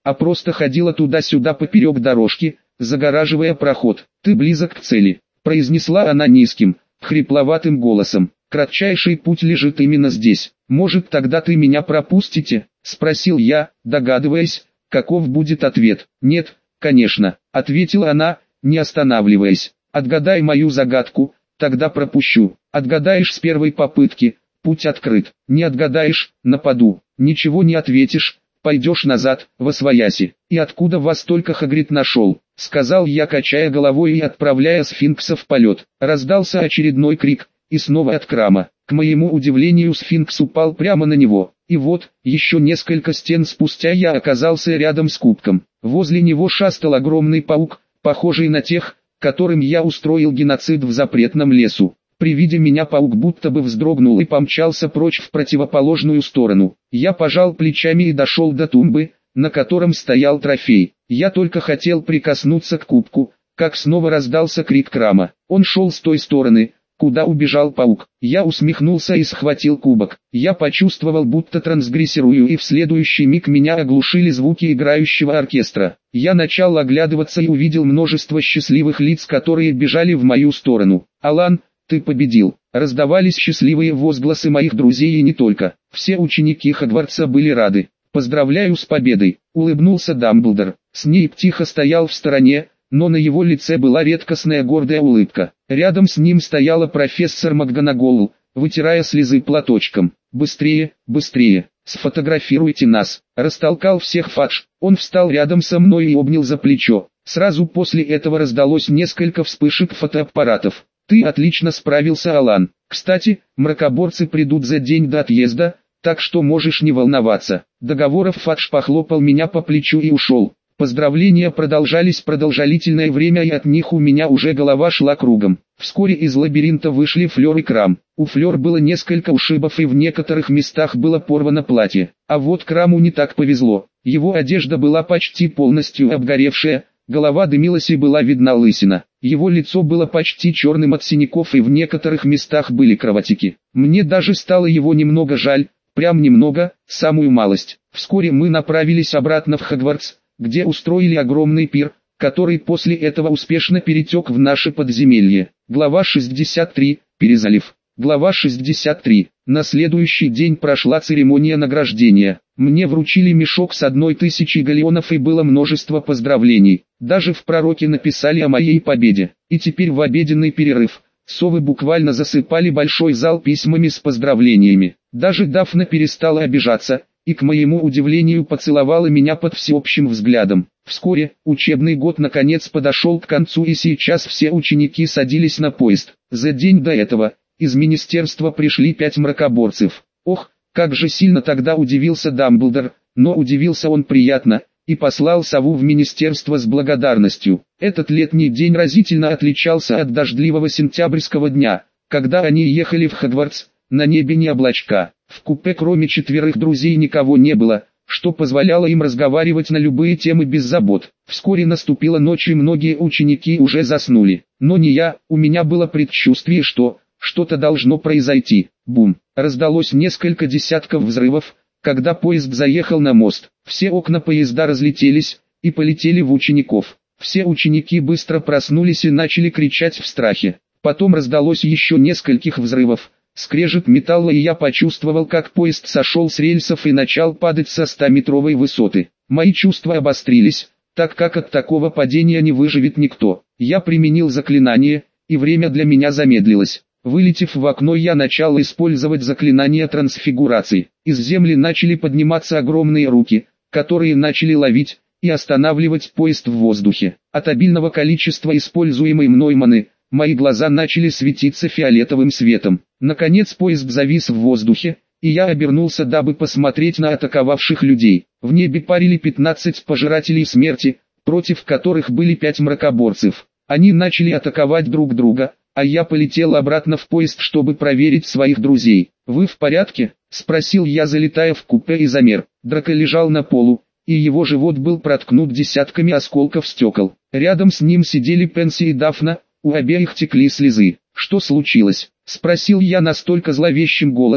а просто ходила туда-сюда поперек дорожки, загораживая проход. «Ты близок к цели», — произнесла она низким, хрипловатым голосом. «Кратчайший путь лежит именно здесь. Может, тогда ты меня пропустите?» — спросил я, догадываясь, каков будет ответ. «Нет, конечно», — ответила она, не останавливаясь. «Отгадай мою загадку, тогда пропущу. Отгадаешь с первой попытки, путь открыт. Не отгадаешь, нападу. Ничего не ответишь, пойдешь назад, восвояси». «И откуда вас только Хагрид нашел?» — сказал я, качая головой и отправляя сфинкса в полет. Раздался очередной крик, и снова от Крама. К моему удивлению, сфинкс упал прямо на него. И вот, еще несколько стен спустя я оказался рядом с кубком. Возле него шастал огромный паук, похожий на тех, которым я устроил геноцид в запретном лесу. При виде меня паук будто бы вздрогнул и помчался прочь в противоположную сторону. Я пожал плечами и дошел до тумбы, на котором стоял трофей. Я только хотел прикоснуться к кубку, как снова раздался крик Крама. Он шел с той стороны, куда убежал паук. Я усмехнулся и схватил кубок. Я почувствовал, будто трансгрессирую, и в следующий миг меня оглушили звуки играющего оркестра. Я начал оглядываться и увидел множество счастливых лиц, которые бежали в мою сторону. «Алан, ты победил!» Раздавались счастливые возгласы моих друзей и не только. Все ученики Хогвартса были рады. «Поздравляю с победой!» — улыбнулся Дамблдор. Снейп тихо стоял в стороне, но на его лице была редкостная гордая улыбка. Рядом с ним стояла профессор МакГонагall, вытирая слезы платочком. «Быстрее, быстрее, сфотографируйте нас!» Растолкал всех Фадж. Он встал рядом со мной и обнял за плечо. Сразу после этого раздалось несколько вспышек фотоаппаратов. «Ты отлично справился, Алан. Кстати, мракоборцы придут за день до отъезда, так что можешь не волноваться». Договоров Фадж похлопал меня по плечу и ушел. Поздравления продолжались продолжительное время, и от них у меня уже голова шла кругом. Вскоре из лабиринта вышли Флёр и Крам. У Флёр было несколько ушибов и в некоторых местах было порвано платье. А вот Краму не так повезло. Его одежда была почти полностью обгоревшая, голова дымилась и была видна лысина. Его лицо было почти черным от синяков и в некоторых местах были кровотеки. Мне даже стало его немного жаль, прям немного, самую малость. Вскоре мы направились обратно в Хогвартс, где устроили огромный пир, который после этого успешно перетек в наше подземелье. Глава шестьдесят три. Перезалив. Глава шестьдесят три. На следующий день прошла церемония награждения. Мне вручили мешок с одной тысячей галеонов и было множество поздравлений. Даже в пророке написали о моей победе. И теперь в обеденный перерыв совы буквально засыпали большой зал письмами с поздравлениями. Даже Дафна перестала обижаться и, к моему удивлению, поцеловала меня под всеобщим взглядом. Вскоре, учебный год наконец подошел к концу, и сейчас все ученики садились на поезд. За день до этого, из министерства пришли пять мракоборцев. Ох, как же сильно тогда удивился Дамблдор, но удивился он приятно, и послал сову в министерство с благодарностью. Этот летний день разительно отличался от дождливого сентябрьского дня, когда они ехали в Хогвартс. На небе не облачка. В купе кроме четверых друзей никого не было, что позволяло им разговаривать на любые темы без забот. Вскоре наступила ночь, и многие ученики уже заснули. Но не я, у меня было предчувствие, что что-то должно произойти. Бум! Раздалось несколько десятков взрывов, когда поезд заехал на мост. Все окна поезда разлетелись и полетели в учеников. Все ученики быстро проснулись и начали кричать в страхе. Потом раздалось еще нескольких взрывов. Скрежет металла, и я почувствовал, как поезд сошел с рельсов и начал падать со стометровой высоты. Мои чувства обострились, так как от такого падения не выживет никто. Я применил заклинание, и время для меня замедлилось. Вылетев в окно, я начал использовать заклинание трансфигурации. Из земли начали подниматься огромные руки, которые начали ловить и останавливать поезд в воздухе. От обильного количества используемой мной маны, мои глаза начали светиться фиолетовым светом. Наконец поезд завис в воздухе, и я обернулся, дабы посмотреть на атаковавших людей. В небе парили пятнадцать пожирателей смерти, против которых были пять мракоборцев. Они начали атаковать друг друга, а я полетел обратно в поезд, чтобы проверить своих друзей. «Вы в порядке?» – спросил я, залетая в купе, и замер. Драко лежал на полу, и его живот был проткнут десятками осколков стекол. Рядом с ним сидели Пенси и Дафна, у обеих текли слезы. «Что случилось?» — спросил я настолько зловещим голосом,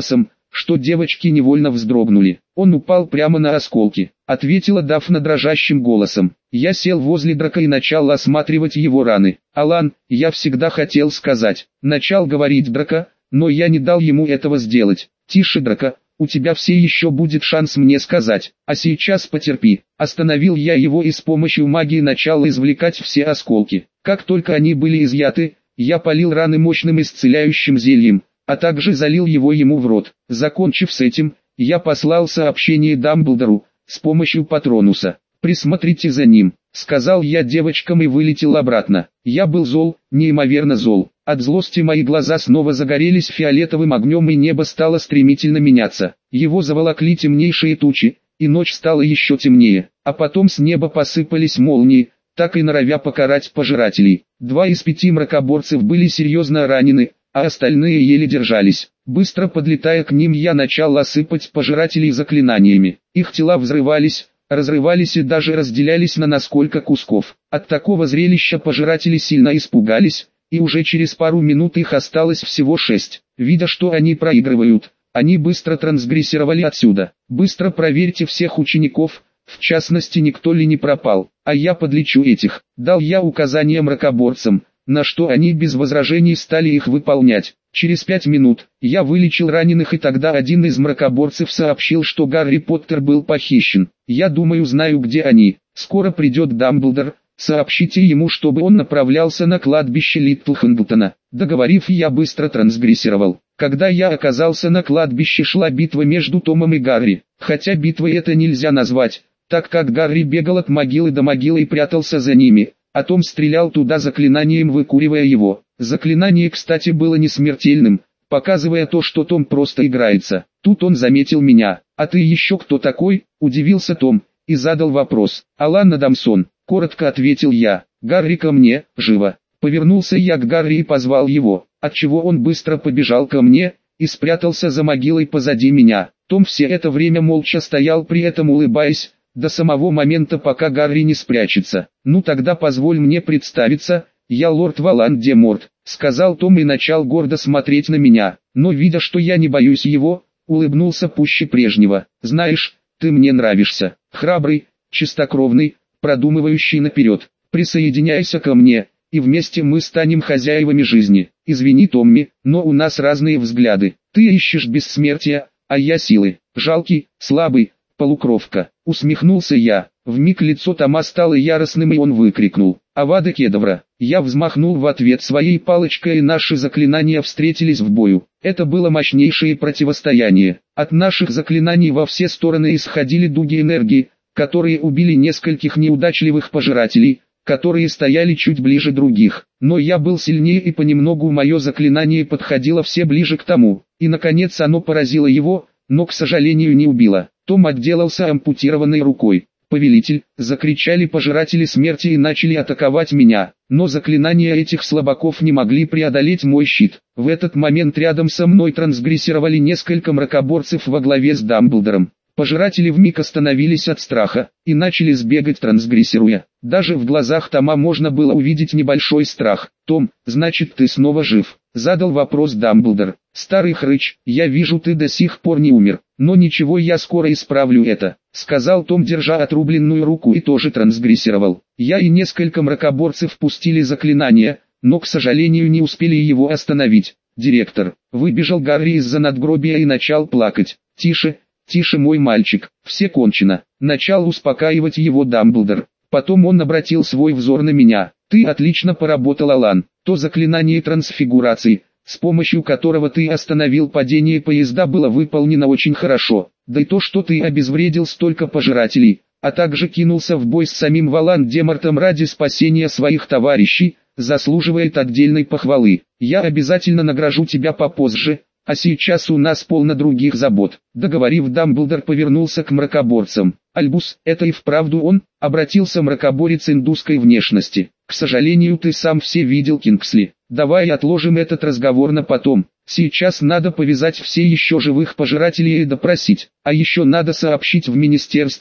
что девочки невольно вздрогнули. Он упал прямо на осколки, ответила Дафна дрожащим голосом. Я сел возле Драка и начал осматривать его раны. Алан, я всегда хотел сказать, начал говорить Драка, но я не дал ему этого сделать. Тише, Драка, у тебя все еще будет шанс мне сказать, а сейчас потерпи. Остановил я его и с помощью магии начал извлекать все осколки. Как только они были изъяты, я полил раны мощным исцеляющим зельем, а также залил его ему в рот. Закончив с этим, я послал сообщение Дамблдору с помощью Патронуса. «Присмотрите за ним», — сказал я девочкам и вылетел обратно. Я был зол, неимоверно зол. От злости мои глаза снова загорелись фиолетовым огнем и небо стало стремительно меняться. Его заволокли темнейшие тучи, и ночь стала еще темнее. А потом с неба посыпались молнии, так и норовя покарать пожирателей. Два из пяти мракоборцев были серьезно ранены, а остальные еле держались. Быстро подлетая к ним, я начал осыпать пожирателей заклинаниями. Их тела взрывались, разрывались и даже разделялись на несколько кусков. От такого зрелища пожиратели сильно испугались, и уже через пару минут их осталось всего шесть. Видя, что они проигрывают, они быстро трансгрессировали отсюда. Быстро проверьте всех учеников, в частности никто ли не пропал, а я подлечу этих. Дал я указания мракоборцам, на что они без возражений стали их выполнять. Через пять минут я вылечил раненых, и тогда один из мракоборцев сообщил, что Гарри Поттер был похищен. Я думаю, знаю, где они. Скоро придет Дамблдор, сообщите ему, чтобы он направлялся на кладбище Литл Хэнглтона. Договорив, я быстро трансгрессировал. Когда я оказался на кладбище, шла битва между Томом и Гарри. Хотя битвой это нельзя назвать, так как Гарри бегал от могилы до могилы и прятался за ними, а Том стрелял туда заклинанием, выкуривая его. Заклинание, кстати, было не смертельным, показывая то, что Том просто играется. Тут он заметил меня. «А ты еще кто такой?» – удивился Том и задал вопрос. «Алан Адамсон», – коротко ответил я. «Гарри, ко мне, живо!» Повернулся я к Гарри и позвал его, отчего он быстро побежал ко мне и спрятался за могилой позади меня. Том все это время молча стоял, при этом улыбаясь, до самого момента, пока Гарри не спрячется. «Ну тогда позволь мне представиться, я лорд Волан-де-Морт», — сказал Том и начал гордо смотреть на меня. Но видя, что я не боюсь его, улыбнулся пуще прежнего. «Знаешь, ты мне нравишься. Храбрый, чистокровный, продумывающий наперед. Присоединяйся ко мне, и вместе мы станем хозяевами жизни. Извини, Томми, но у нас разные взгляды. Ты ищешь бессмертия, а я силы. Жалкий, слабый, полукровка». Усмехнулся я. Вмиг лицо Тома стало яростным, и он выкрикнул: «Авада Кедавра!». Я взмахнул в ответ своей палочкой, и наши заклинания встретились в бою. Это было мощнейшее противостояние. От наших заклинаний во все стороны исходили дуги энергии, которые убили нескольких неудачливых пожирателей, которые стояли чуть ближе других. Но я был сильнее, и понемногу мое заклинание подходило все ближе к тому. И наконец оно поразило его, но, к сожалению, не убило. Том отделался ампутированной рукой. «Повелитель!» — закричали пожиратели смерти и начали атаковать меня. Но заклинания этих слабаков не могли преодолеть мой щит. В этот момент рядом со мной трансгрессировали несколько мракоборцев во главе с Дамблдором. Пожиратели вмиг остановились от страха и начали сбегать, трансгрессируя. Даже в глазах Тома можно было увидеть небольшой страх. «Том, значит, ты снова жив?» — задал вопрос Дамблдор. «Старый хрыч, я вижу, ты до сих пор не умер. Но ничего, я скоро исправлю это», — сказал Том, держа отрубленную руку, и тоже трансгрессировал. Я и несколько мракоборцев пустили заклинание, но, к сожалению, не успели его остановить. «Директор!» — выбежал Гарри из-за надгробия и начал плакать. «Тише, тише, мой мальчик, все кончено», — начал успокаивать его Дамблдор. Потом он обратил свой взор на меня. «Ты отлично поработал, Алан. То заклинание трансфигурации, с помощью которого ты остановил падение поезда, было выполнено очень хорошо. Да и то, что ты обезвредил столько пожирателей, а также кинулся в бой с самим Волан-де-Мортом ради спасения своих товарищей, заслуживает отдельной похвалы. Я обязательно награжу тебя попозже, а сейчас у нас полно других забот». Договорив, Дамблдор повернулся к мракоборцам. «Альбус, это и вправду он?» — обратился мракоборец индусской внешности. «К сожалению, ты сам все видел, Кингсли. Давай отложим этот разговор на потом. Сейчас надо повязать все еще живых пожирателей и допросить. А еще надо сообщить в министерство,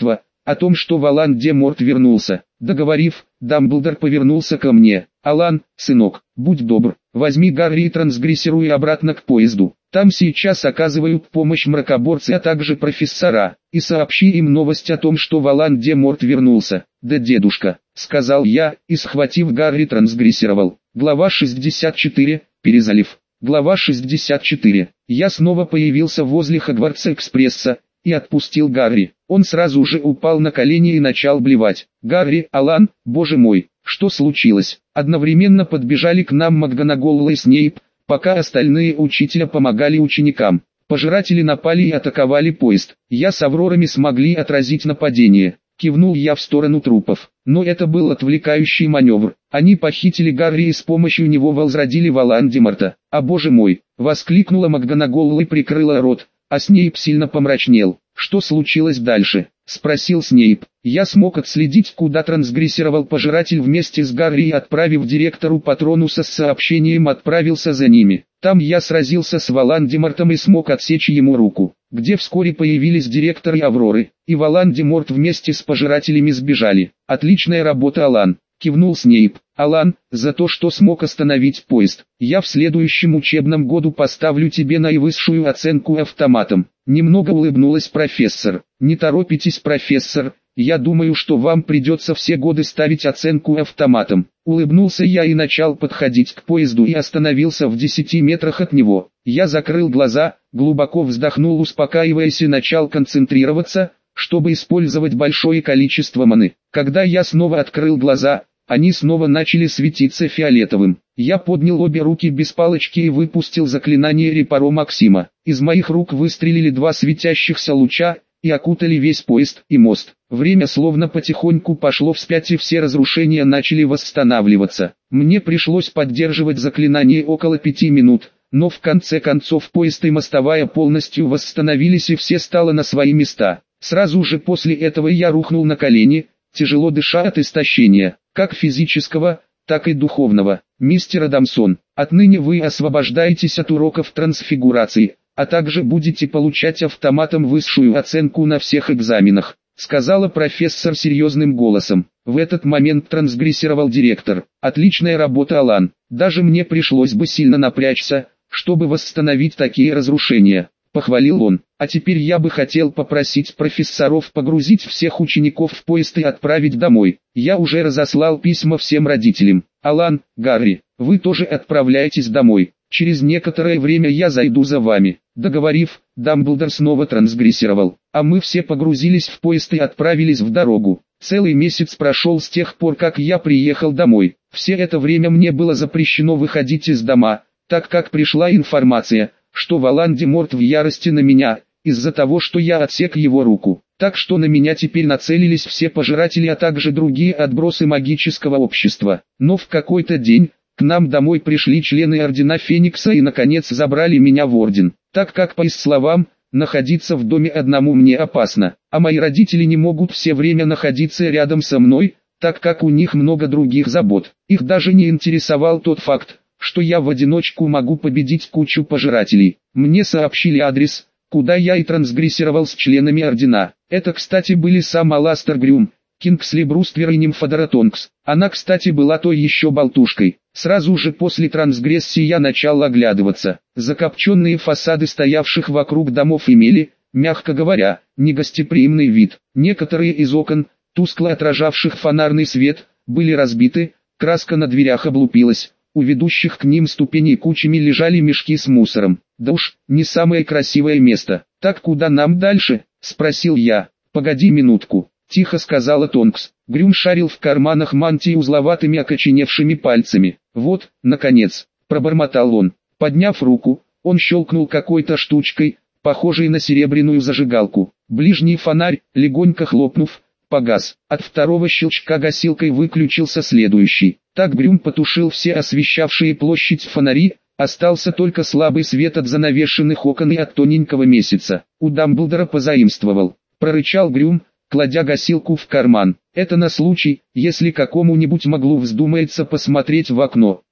о том, что Волан-де-Морт вернулся. Договорив, Дамблдор повернулся ко мне. «Алан, сынок, будь добр, возьми Гарри и трансгрессируй обратно к поезду. Там сейчас оказывают помощь мракоборцы, а также профессора, и сообщи им новость о том, что Волан-де-Морт вернулся». «Да, дедушка», — сказал я, и, схватив Гарри, трансгрессировал. Глава шестьдесят четыре. Перезалив. Глава шестьдесят четыре. Я снова появился возле Хогвартс-экспресса и отпустил Гарри. Он сразу же упал на колени и начал блевать. «Гарри, Алан, боже мой, что случилось?» Одновременно подбежали к нам МакГонагал и Снейп, пока остальные учителя помогали ученикам. Пожиратели напали и атаковали поезд. Я с Аврорами смогли отразить нападение. Кивнул я в сторону трупов. Но это был отвлекающий маневр. Они похитили Гарри и с помощью него возродили Волан-де-Морта. «А боже мой!» — воскликнула МакГонагал и прикрыла рот, а Снейп сильно помрачнел. «Что случилось дальше?» — спросил Снейп. Я смог отследить, куда трансгрессировал пожиратель вместе с Гарри, и, отправив директору Патронуса с сообщением, отправился за ними. Там я сразился с Волан-де-Мортом и смог отсечь ему руку, где вскоре появились директор и Авроры, и Волан-де-Морт вместе с пожирателями сбежали. «Отличная работа, Алан», — кивнул Снейп. «Алан, за то, что смог остановить поезд. Я в следующем учебном году поставлю тебе наивысшую оценку автоматом». Немного улыбнулась профессор. «Не торопитесь, профессор. Я думаю, что вам придется все годы ставить оценку автоматом». Улыбнулся я и начал подходить к поезду и остановился в десяти метрах от него. Я закрыл глаза, глубоко вздохнул, успокаиваясь, и начал концентрироваться, чтобы использовать большое количество маны. Когда я снова открыл глаза, они снова начали светиться фиолетовым. Я поднял обе руки без палочки и выпустил заклинание Репаро Максима. Из моих рук выстрелили два светящихся луча и окутали весь поезд и мост. Время словно потихоньку пошло вспять, и все разрушения начали восстанавливаться. Мне пришлось поддерживать заклинание около пяти минут, но в конце концов поезд и мостовая полностью восстановились, и все стало на свои места. Сразу же после этого я рухнул на колени, тяжело дыша от истощения, как физического, так и духовного. «Мистер Адамсон, отныне вы освобождаетесь от уроков трансфигурации, а также будете получать автоматом высшую оценку на всех экзаменах», — сказала профессор серьезным голосом. В этот момент трансгрессировал директор. «Отличная работа, Алан. Даже мне пришлось бы сильно напрячься, чтобы восстановить такие разрушения», — похвалил он. «А теперь я бы хотел попросить профессоров погрузить всех учеников в поезд и отправить домой. Я уже разослал письма всем родителям. Алан, Гарри, вы тоже отправляйтесь домой. Через некоторое время я зайду за вами». Договорив, Дамблдор снова трансгрессировал, а мы все погрузились в поезд и отправились в дорогу. Целый месяц прошел с тех пор, как я приехал домой. Все это время мне было запрещено выходить из дома, так как пришла информация, что Волан-де-Морт в ярости на меня, из-за того, что я отсек его руку. Так что на меня теперь нацелились все пожиратели, а также другие отбросы магического общества. Но в какой-то день к нам домой пришли члены Ордена Феникса и наконец забрали меня в Орден, так как, по их словам, находиться в доме одному мне опасно, а мои родители не могут все время находиться рядом со мной, так как у них много других забот. Их даже не интересовал тот факт, что я в одиночку могу победить кучу пожирателей. Мне сообщили адрес, куда я и трансгрессировал с членами Ордена. Это, кстати, были сам Аластер Грюм, Кингсли Бруствер и Нимфодора Тонкс. Она, кстати, была той еще болтушкой. Сразу же после трансгрессии я начал оглядываться. Закопченные фасады стоявших вокруг домов имели, мягко говоря, негостеприимный вид. Некоторые из окон, тускло отражавших фонарный свет, были разбиты, краска на дверях облупилась. У ведущих к ним ступеней кучами лежали мешки с мусором. «Да уж, не самое красивое место. Так куда нам дальше?» — спросил я. «Погоди минутку», — тихо сказала Тонкс. Грюм шарил в карманах мантии узловатыми окоченевшими пальцами. «Вот, наконец», — пробормотал он. Подняв руку, он щелкнул какой-то штучкой, похожей на серебряную зажигалку. Ближний фонарь, легонько хлопнув, погас. От второго щелчка гасилкой выключился следующий. Так Грюм потушил все освещавшие площадь фонари, остался только слабый свет от занавешенных окон и от тоненького месяца. «У Дамблдора позаимствовал», — прорычал Грюм, кладя гасилку в карман. «Это на случай, если какому-нибудь маглу вздумается посмотреть в окно»,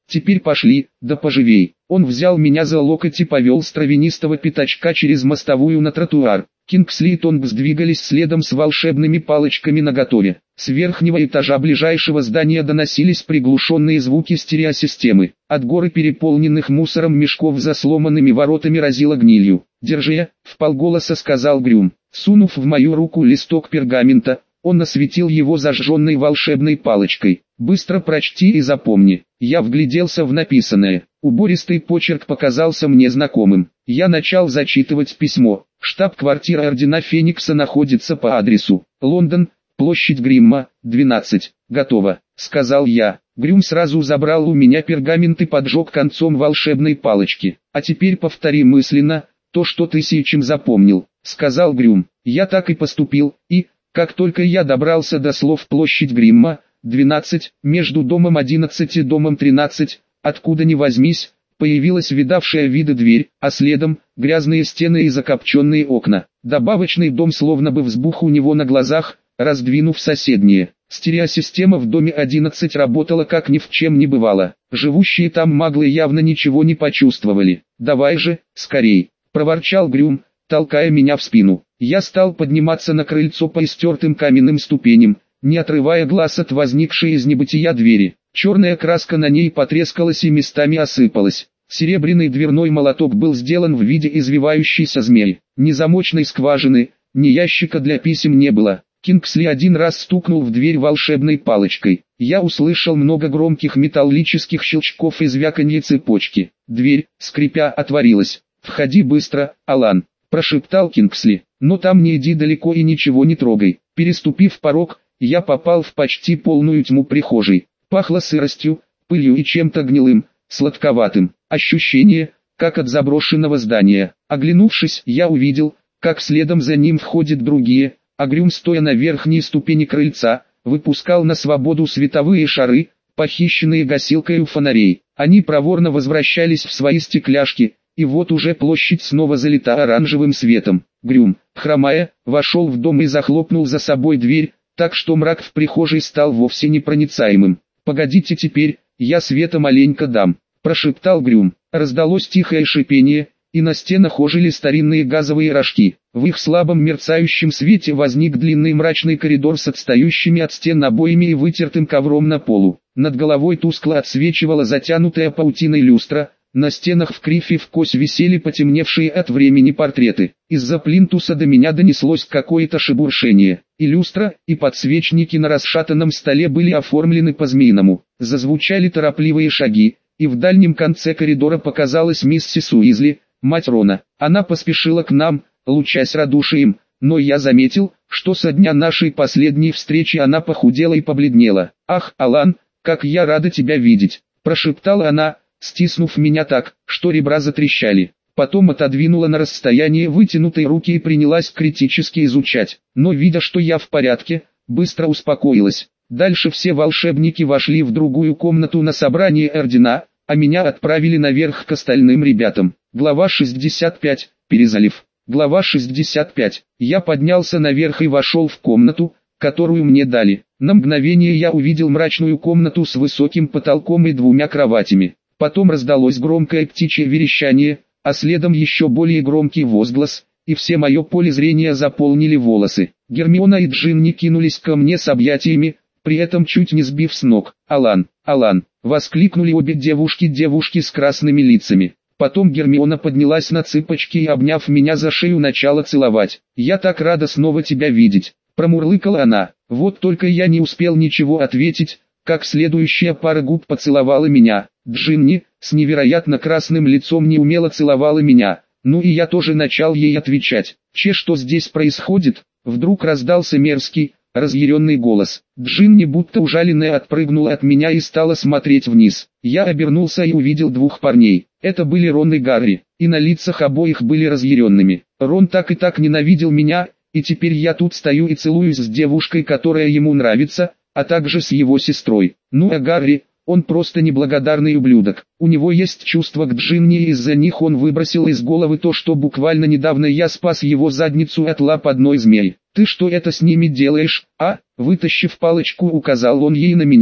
Теперь пошли, да поживей. Он взял меня за локоть и повел с травянистого пятачка через мостовую на тротуар. Кингсли и Тонкс двигались следом с волшебными палочками наготове. С верхнего этажа ближайшего здания доносились приглушенные звуки стереосистемы. От горы переполненных мусором мешков за сломанными воротами разило гнилью. «Держи», — вполголоса сказал Грюм. Сунув в мою руку листок пергамента, он осветил его зажженной волшебной палочкой. «Быстро прочти и запомни». Я вгляделся в написанное. Убористый почерк показался мне знакомым. Я начал зачитывать письмо. Штаб-квартира Ордена Феникса находится по адресу Лондон, площадь Гримма, двенадцать. «Готово», — сказал я. Грюм сразу забрал у меня пергамент и поджег концом волшебной палочки. «А теперь повтори мысленно то, что ты сейчас запомнил», — сказал Грюм. Я так и поступил, и, как только я добрался до слов «площадь Гримма», двенадцать, между домом одиннадцать и домом тринадцать, откуда ни возьмись, появилась видавшая виды дверь, а следом – грязные стены и закопченные окна. Добавочный дом словно бы взбух у него на глазах, раздвинув соседние. Стереосистема в доме одиннадцать работала как ни в чем не бывало. Живущие там маглы явно ничего не почувствовали. «Давай же, скорей!» – проворчал Грюм, толкая меня в спину. Я стал подниматься на крыльцо по истертым каменным ступеням, не отрывая глаз от возникшей из небытия двери. Черная краска на ней потрескалась и местами осыпалась. Серебряный дверной молоток был сделан в виде извивающейся змеи. Ни замочной скважины, ни ящика для писем не было. Кингсли один раз стукнул в дверь волшебной палочкой. Я услышал много громких металлических щелчков и звяканье цепочки. Дверь, скрипя, отворилась. «Входи быстро, Алан», – прошептал Кингсли. «Но там не иди далеко и ничего не трогай». Переступив порог, я попал в почти полную тьму прихожей. Пахло сыростью, пылью и чем-то гнилым, сладковатым. Ощущение, как от заброшенного здания. Оглянувшись, я увидел, как следом за ним входят другие, а Грюм, стоя на верхней ступени крыльца, выпускал на свободу световые шары, похищенные гасилкой у фонарей. Они проворно возвращались в свои стекляшки, и вот уже площадь снова залита оранжевым светом. Грюм, хромая, вошел в дом и захлопнул за собой дверь, так что мрак в прихожей стал вовсе непроницаемым. «Погодите теперь, я света маленько дам», – прошептал Грюм. Раздалось тихое шипение, и на стенах ожили старинные газовые рожки. В их слабом мерцающем свете возник длинный мрачный коридор с отстающими от стен обоями и вытертым ковром на полу. Над головой тускло отсвечивала затянутая паутиной люстра, на стенах в кривь и вкось висели потемневшие от времени портреты. Из-за плинтуса до меня донеслось какое-то шебуршение. И люстра, и подсвечники на расшатанном столе были оформлены по-змеиному. Зазвучали торопливые шаги, и в дальнем конце коридора показалась миссис Уизли, мать Рона. Она поспешила к нам, лучась радушием, но я заметил, что со дня нашей последней встречи она похудела и побледнела. «Ах, Алан, как я рада тебя видеть!» – прошептала она, стиснув меня так, что ребра затрещали. Потом отодвинула на расстояние вытянутые руки и принялась критически изучать. Но видя, что я в порядке, быстро успокоилась. Дальше все волшебники вошли в другую комнату на собрание Ордена, а меня отправили наверх к остальным ребятам. Глава шестьдесят пять. Перезалив. Глава шестьдесят пять. Я поднялся наверх и вошел в комнату, которую мне дали. На мгновение я увидел мрачную комнату с высоким потолком и двумя кроватями. Потом раздалось громкое птичье верещание, а следом еще более громкий возглас, и все мое поле зрения заполнили волосы. Гермиона и Джинни кинулись ко мне с объятиями, при этом чуть не сбив с ног. «Алан, Алан!» — воскликнули обе девушки-девушки с красными лицами. Потом Гермиона поднялась на цыпочки и, обняв меня за шею, начала целовать. «Я так рада снова тебя видеть!» — промурлыкала она. Вот только я не успел ничего ответить, как следующая пара губ поцеловала меня. Джинни, с невероятно красным лицом, неумело целовала меня. Ну и я тоже начал ей отвечать. «Че, что здесь происходит?» Вдруг раздался мерзкий, разъяренный голос. Джинни, будто ужаленная, отпрыгнула от меня и стала смотреть вниз. Я обернулся и увидел двух парней. Это были Рон и Гарри, и на лицах обоих были разъяренными. Рон так и так ненавидел меня, и теперь я тут стою и целуюсь с девушкой, которая ему нравится, а также с его сестрой. Ну а Гарри, он просто неблагодарный ублюдок. У него есть чувства к Джинни, и из-за них он выбросил из головы то, что буквально недавно я спас его задницу от лап одной змеи. «Ты что это с ними делаешь, а?» Вытащив палочку, указал он ей на меня.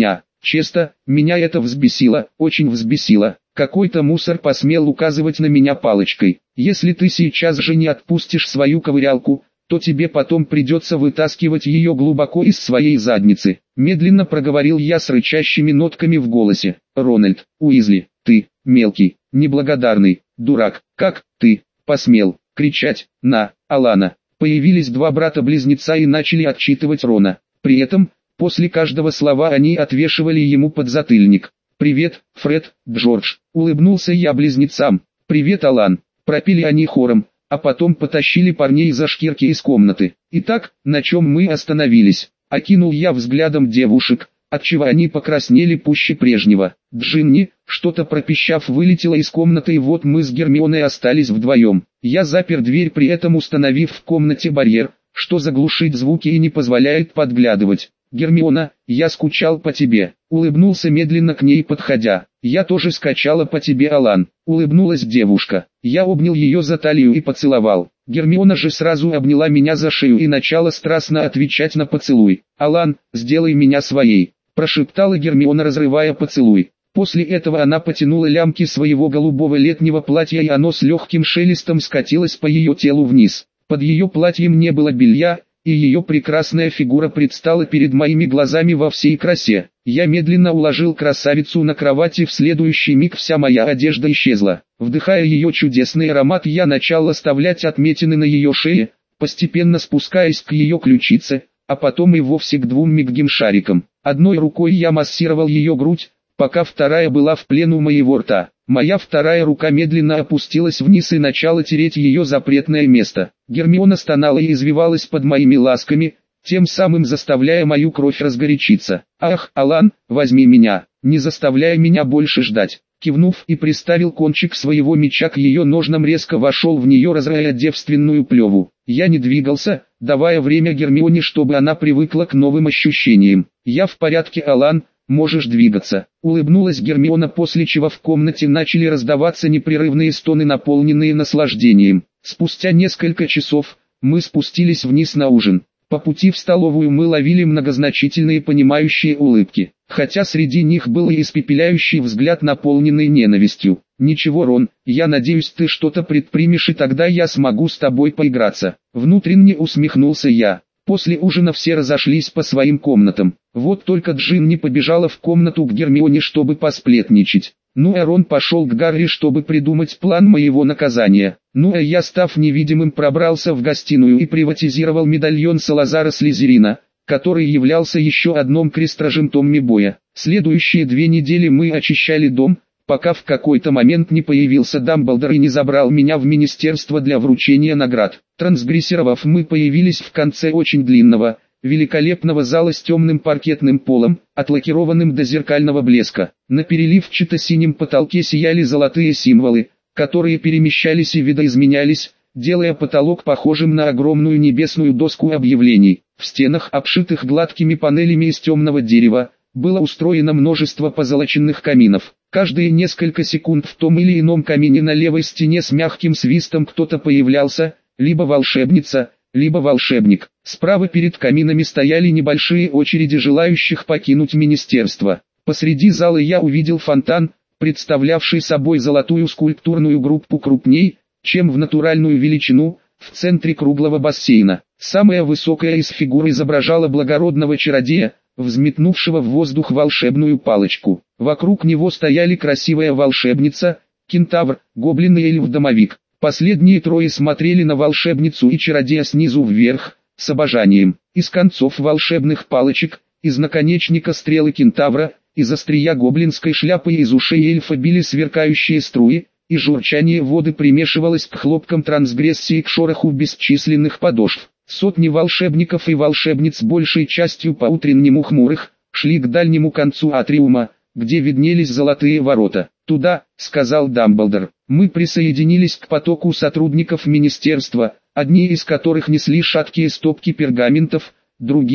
Честно, меня это взбесило, очень взбесило. Какой-то мусор посмел указывать на меня палочкой. Если ты сейчас же не отпустишь свою ковырялку, то тебе потом придется вытаскивать ее глубоко из своей задницы. Медленно проговорил я с рычащими нотками в голосе. Рональд Уизли, ты, мелкий, неблагодарный, дурак, как ты посмел кричать на Алана? Появились два брата-близнеца и начали отчитывать Рона. При этом, после каждого слова они отвешивали ему подзатыльник. «Привет, Фред, Джордж», — улыбнулся я близнецам. «Привет, Алан», — пропели они хором, а потом потащили парней за шкирки из комнаты. Итак, на чем мы остановились? Окинул я взглядом девушек, отчего они покраснели пуще прежнего. Джинни, что-то пропищав, вылетела из комнаты, и вот мы с Гермионой остались вдвоем. Я запер дверь, при этом установив в комнате барьер, что заглушит звуки и не позволяет подглядывать. «Гермиона, я скучал по тебе», — улыбнулся медленно к ней подходя. «Я тоже скучала по тебе, Алан», — улыбнулась девушка. Я обнял ее за талию и поцеловал. Гермиона же сразу обняла меня за шею и начала страстно отвечать на поцелуй. «Алан, сделай меня своей», — прошептала Гермиона, разрывая поцелуй. После этого она потянула лямки своего голубого летнего платья, и оно с легким шелестом скатилось по ее телу вниз. Под ее платьем не было белья, и ее прекрасная фигура предстала перед моими глазами во всей красе. Я медленно уложил красавицу на кровати, в следующий миг вся моя одежда исчезла. Вдыхая ее чудесный аромат, я начал оставлять отметины на ее шее, постепенно спускаясь к ее ключице, а потом и вовсе к двум мягким шарикам. Одной рукой я массировал ее грудь, пока вторая была в плену моего рта. Моя вторая рука медленно опустилась вниз и начала тереть ее запретное место. Гермиона стонала и извивалась под моими ласками, тем самым заставляя мою кровь разгорячиться. «Ах, Алан, возьми меня, не заставляй меня больше ждать». Кивнув и приставил кончик своего меча к ее ножнам, резко вошел в нее, разрывая девственную плеву. Я не двигался, давая время Гермионе, чтобы она привыкла к новым ощущениям. «Я в порядке, Алан, можешь двигаться», — улыбнулась Гермиона, после чего в комнате начали раздаваться непрерывные стоны, наполненные наслаждением. Спустя несколько часов, мы спустились вниз на ужин. По пути в столовую мы ловили многозначительные понимающие улыбки, хотя среди них был и испепеляющий взгляд, наполненный ненавистью. «Ничего, Рон, я надеюсь, ты что-то предпримешь, и тогда я смогу с тобой поиграться», — внутренне усмехнулся я. После ужина все разошлись по своим комнатам. Вот только Джин не побежала в комнату к Гермионе, чтобы посплетничать. Ну а Рон пошел к Гарри, чтобы придумать план моего наказания. Ну а я, став невидимым, пробрался в гостиную и приватизировал медальон Салазара Слизерина, который являлся еще одним крестражем Томми Боя. Следующие две недели мы очищали дом, пока в какой-то момент не появился Дамблдор и не забрал меня в министерство для вручения наград. Трансгрессировав, мы появились в конце очень длинного, великолепного зала с темным паркетным полом, отлакированным до зеркального блеска. На переливчато-синем потолке сияли золотые символы, которые перемещались и видоизменялись, делая потолок похожим на огромную небесную доску объявлений. В стенах, обшитых гладкими панелями из темного дерева, было устроено множество позолоченных каминов. Каждые несколько секунд в том или ином камине на левой стене с мягким свистом кто-то появлялся, либо волшебница, либо волшебник. Справа перед каминами стояли небольшие очереди желающих покинуть министерство. Посреди зала я увидел фонтан, представлявший собой золотую скульптурную группу крупней, чем в натуральную величину, в центре круглого бассейна. Самая высокая из фигур изображала благородного чародея, взметнувшего в воздух волшебную палочку. Вокруг него стояли красивая волшебница, кентавр, гоблин и эльф-домовик. Последние трое смотрели на волшебницу и чародея снизу вверх, с обожанием. Из концов волшебных палочек, из наконечника стрелы кентавра, из острия гоблинской шляпы и из ушей эльфа били сверкающие струи, и журчание воды примешивалось к хлопкам трансгрессии, к шороху бесчисленных подошв. Сотни волшебников и волшебниц, большей частью по-утреннему хмурых, шли к дальнему концу атриума, где виднелись золотые ворота. «Туда», — сказал Дамблдор. Мы присоединились к потоку сотрудников министерства, одни из которых несли шаткие стопки пергаментов, другие,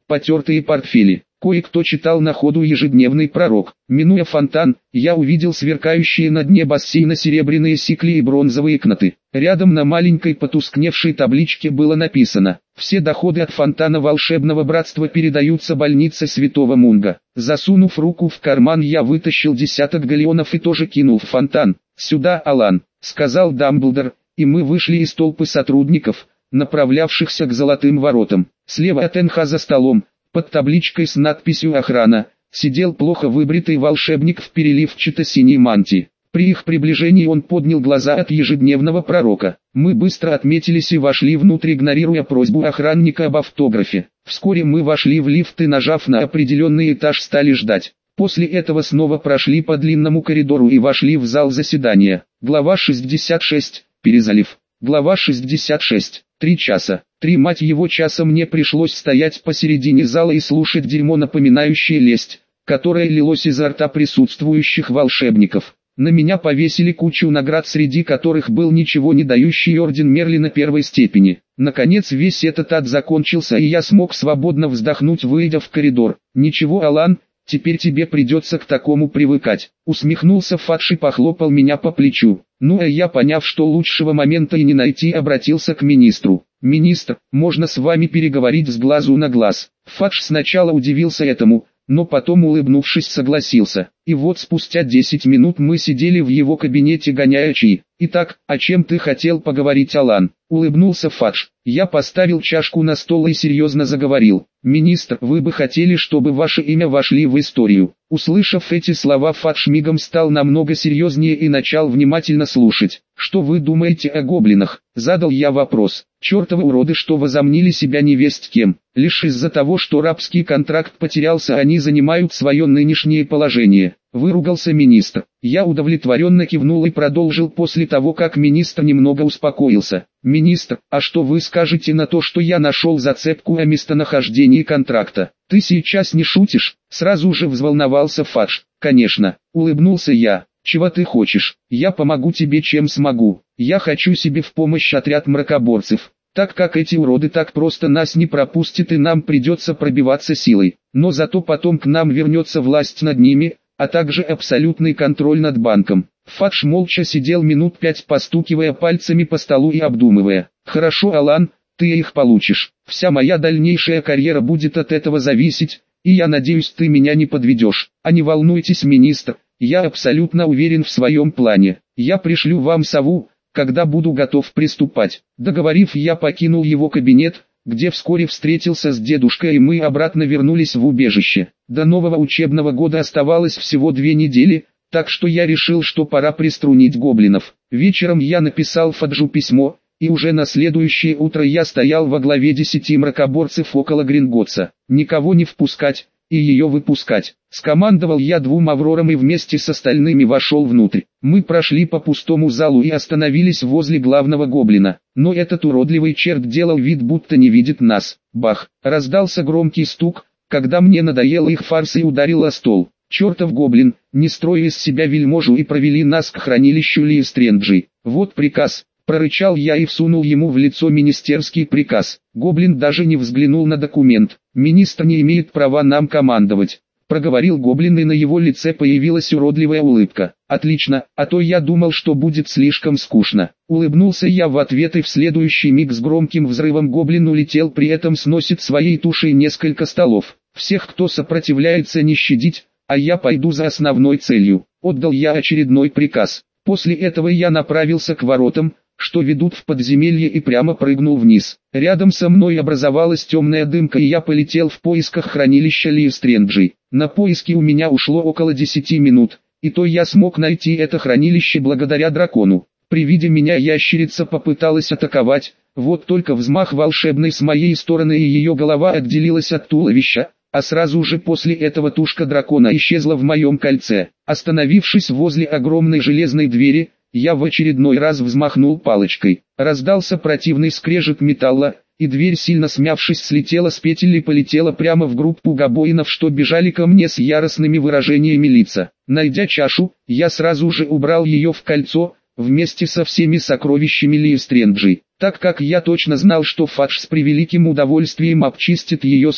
потертые портфели. Кое-кто читал на ходу ежедневный пророк. Минуя фонтан, я увидел сверкающие на дне бассейна серебряные сикли и бронзовые кноты. Рядом на маленькой потускневшей табличке было написано: «Все доходы от фонтана волшебного братства передаются больнице Святого Мунга». Засунув руку в карман, я вытащил десяток галеонов и тоже кинул в фонтан. «Сюда, Алан», — сказал Дамблдор, и мы вышли из толпы сотрудников, направлявшихся к золотым воротам. Слева от Энха за столом, под табличкой с надписью «Охрана», сидел плохо выбритый волшебник в переливчато-синей мантии. При их приближении он поднял глаза от ежедневного пророка. Мы быстро отметились и вошли внутрь, игнорируя просьбу охранника об автографе. Вскоре мы вошли в лифт и, нажав на определенный этаж, стали ждать. После этого снова прошли по длинному коридору и вошли в зал заседания. Глава шестьдесят шесть. Перезалив. Глава шестьдесят шесть. Три часа. Три мать его часа мне пришлось стоять посередине зала и слушать дерьмо, напоминающее лесть, которое лилось изо рта присутствующих волшебников. На меня повесили кучу наград, среди которых был ничего не дающий орден Мерлина первой степени. Наконец весь этот ад закончился, и я смог свободно вздохнуть, выйдя в коридор. «Ничего, Алан, теперь тебе придется к такому привыкать», — усмехнулся Фадж и похлопал меня по плечу. Ну а я, поняв, что лучшего момента и не найти, обратился к министру. «Министр, можно с вами переговорить с глазу на глаз?» Фадж сначала удивился этому, но потом, улыбнувшись, согласился. И вот спустя десять минут мы сидели в его кабинете, гоняя чаи. «Итак, о чем ты хотел поговорить, Алан?» — улыбнулся Фадж. Я поставил чашку на стол и серьезно заговорил. «Министр, вы бы хотели, чтобы ваше имя вошли в историю?» Услышав эти слова, Фадж мигом стал намного серьезнее и начал внимательно слушать. «Что вы думаете о гоблинах?» — задал я вопрос. «Чертовы уроды, что возомнили себя невесть кем. Лишь из-за того, что рабский контракт потерялся, они занимают свое нынешнее положение», — выругался министр. Я удовлетворенно кивнул и продолжил после того, как министр немного успокоился. «Министр, а что вы скажете на то, что я нашел зацепку о местонахождении контракта?» «Ты сейчас не шутишь?» — сразу же взволновался Фадж. «Конечно», — улыбнулся я. «Чего ты хочешь? Я помогу тебе, чем смогу. Я хочу себе в помощь отряд мракоборцев, так как эти уроды так просто нас не пропустят и нам придется пробиваться силой. Но зато потом к нам вернется власть над ними, а также абсолютный контроль над банком». Фадж молча сидел минут пять, постукивая пальцами по столу и обдумывая. «Хорошо, Алан, ты их получишь. Вся моя дальнейшая карьера будет от этого зависеть, и я надеюсь, ты меня не подведешь. А не волнуйтесь, министр, я абсолютно уверен в своем плане. Я пришлю вам сову, когда буду готов приступать». Договорив, я покинул его кабинет, где вскоре встретился с дедушкой, и мы обратно вернулись в убежище. До нового учебного года оставалось всего две недели, так что я решил, что пора приструнить гоблинов. Вечером я написал Фаджу письмо, и уже на следующее утро я стоял во главе десяти мракоборцев около Гринготса. «Никого не впускать, и ее выпускать», — скомандовал я двум аврорам и вместе с остальными вошел внутрь. Мы прошли по пустому залу и остановились возле главного гоблина, но этот уродливый черт делал вид, будто не видит нас. Бах! Раздался громкий стук, когда мне надоел их фарс, и ударил о стол. «Чертов гоблин, не строй из себя вельможу», и провели нас к хранилищу Лиестренджи. «Вот приказ», — прорычал я и всунул ему в лицо министерский приказ. Гоблин даже не взглянул на документ. «Министр не имеет права нам командовать», — проговорил гоблин, и на его лице появилась уродливая улыбка. «Отлично, а то я думал, что будет слишком скучно». Улыбнулся я в ответ, и в следующий миг с громким взрывом гоблин улетел, при этом сносит своей тушей несколько столов. «Всех, кто сопротивляется, не щадить, а я пойду за основной целью», — отдал я очередной приказ. После этого я направился к воротам, что ведут в подземелье, и прямо прыгнул вниз. Рядом со мной образовалась темная дымка, и я полетел в поисках хранилища Лиестренджи. На поиски у меня ушло около десяти минут, и то я смог найти это хранилище благодаря дракону. При виде меня ящерица попыталась атаковать, вот только взмах волшебной с моей стороны, и ее голова отделилась от туловища, а сразу же после этого тушка дракона исчезла в моем кольце. Остановившись возле огромной железной двери, я в очередной раз взмахнул палочкой. Раздался противный скрежет металла, и дверь, сильно смявшись, слетела с петель и полетела прямо в группу гобоинов, что бежали ко мне с яростными выражениями лица. Найдя чашу, я сразу же убрал ее в кольцо, вместе со всеми сокровищами Лиестренджи, так как я точно знал, что Фадж с превеликим удовольствием обчистит ее сам.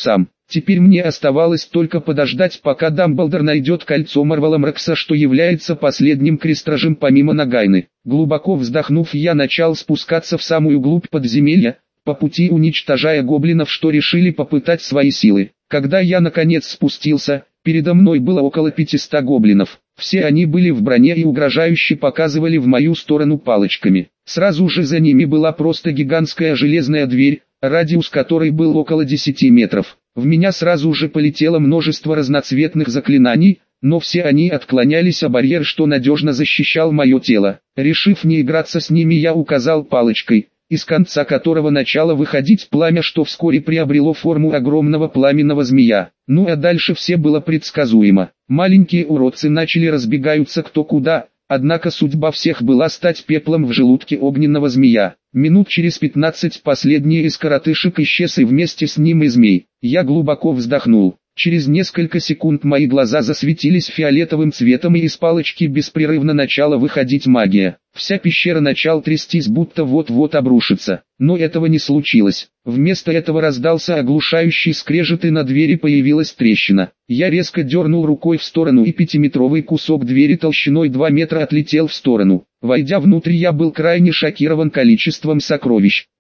Теперь мне оставалось только подождать, пока Дамблдор найдет кольцо Марвеломракса, что является последним крестражем помимо Нагайны. Глубоко вздохнув, я начал спускаться в самую глубь подземелья, по пути уничтожая гоблинов, что решили попытать свои силы. Когда я наконец спустился, передо мной было около пятисот гоблинов. Все они были в броне и угрожающе показывали в мою сторону палочками. Сразу же за ними была просто гигантская железная дверь, радиус которой был около десяти метров. В меня сразу же полетело множество разноцветных заклинаний, но все они отклонялись о барьер, что надежно защищал мое тело. Решив не играться с ними, я указал палочкой, из конца которого начало выходить пламя, что вскоре приобрело форму огромного пламенного змея. Ну а дальше все было предсказуемо. Маленькие уродцы начали разбегаются кто куда, однако судьба всех была стать пеплом в желудке огненного змея. Минут через пятнадцать последний из коротышек исчез, и вместе с ним и змей. Я глубоко вздохнул. Через несколько секунд мои глаза засветились фиолетовым цветом, и из палочки беспрерывно начала выходить магия. Вся пещера начала трястись, будто вот-вот обрушится. Но этого не случилось. Вместо этого раздался оглушающий скрежет, и на двери появилась трещина. Я резко дернул рукой в сторону, и пятиметровый кусок двери толщиной два метра отлетел в сторону. Войдя внутрь, я был крайне шокирован количеством сокровищ.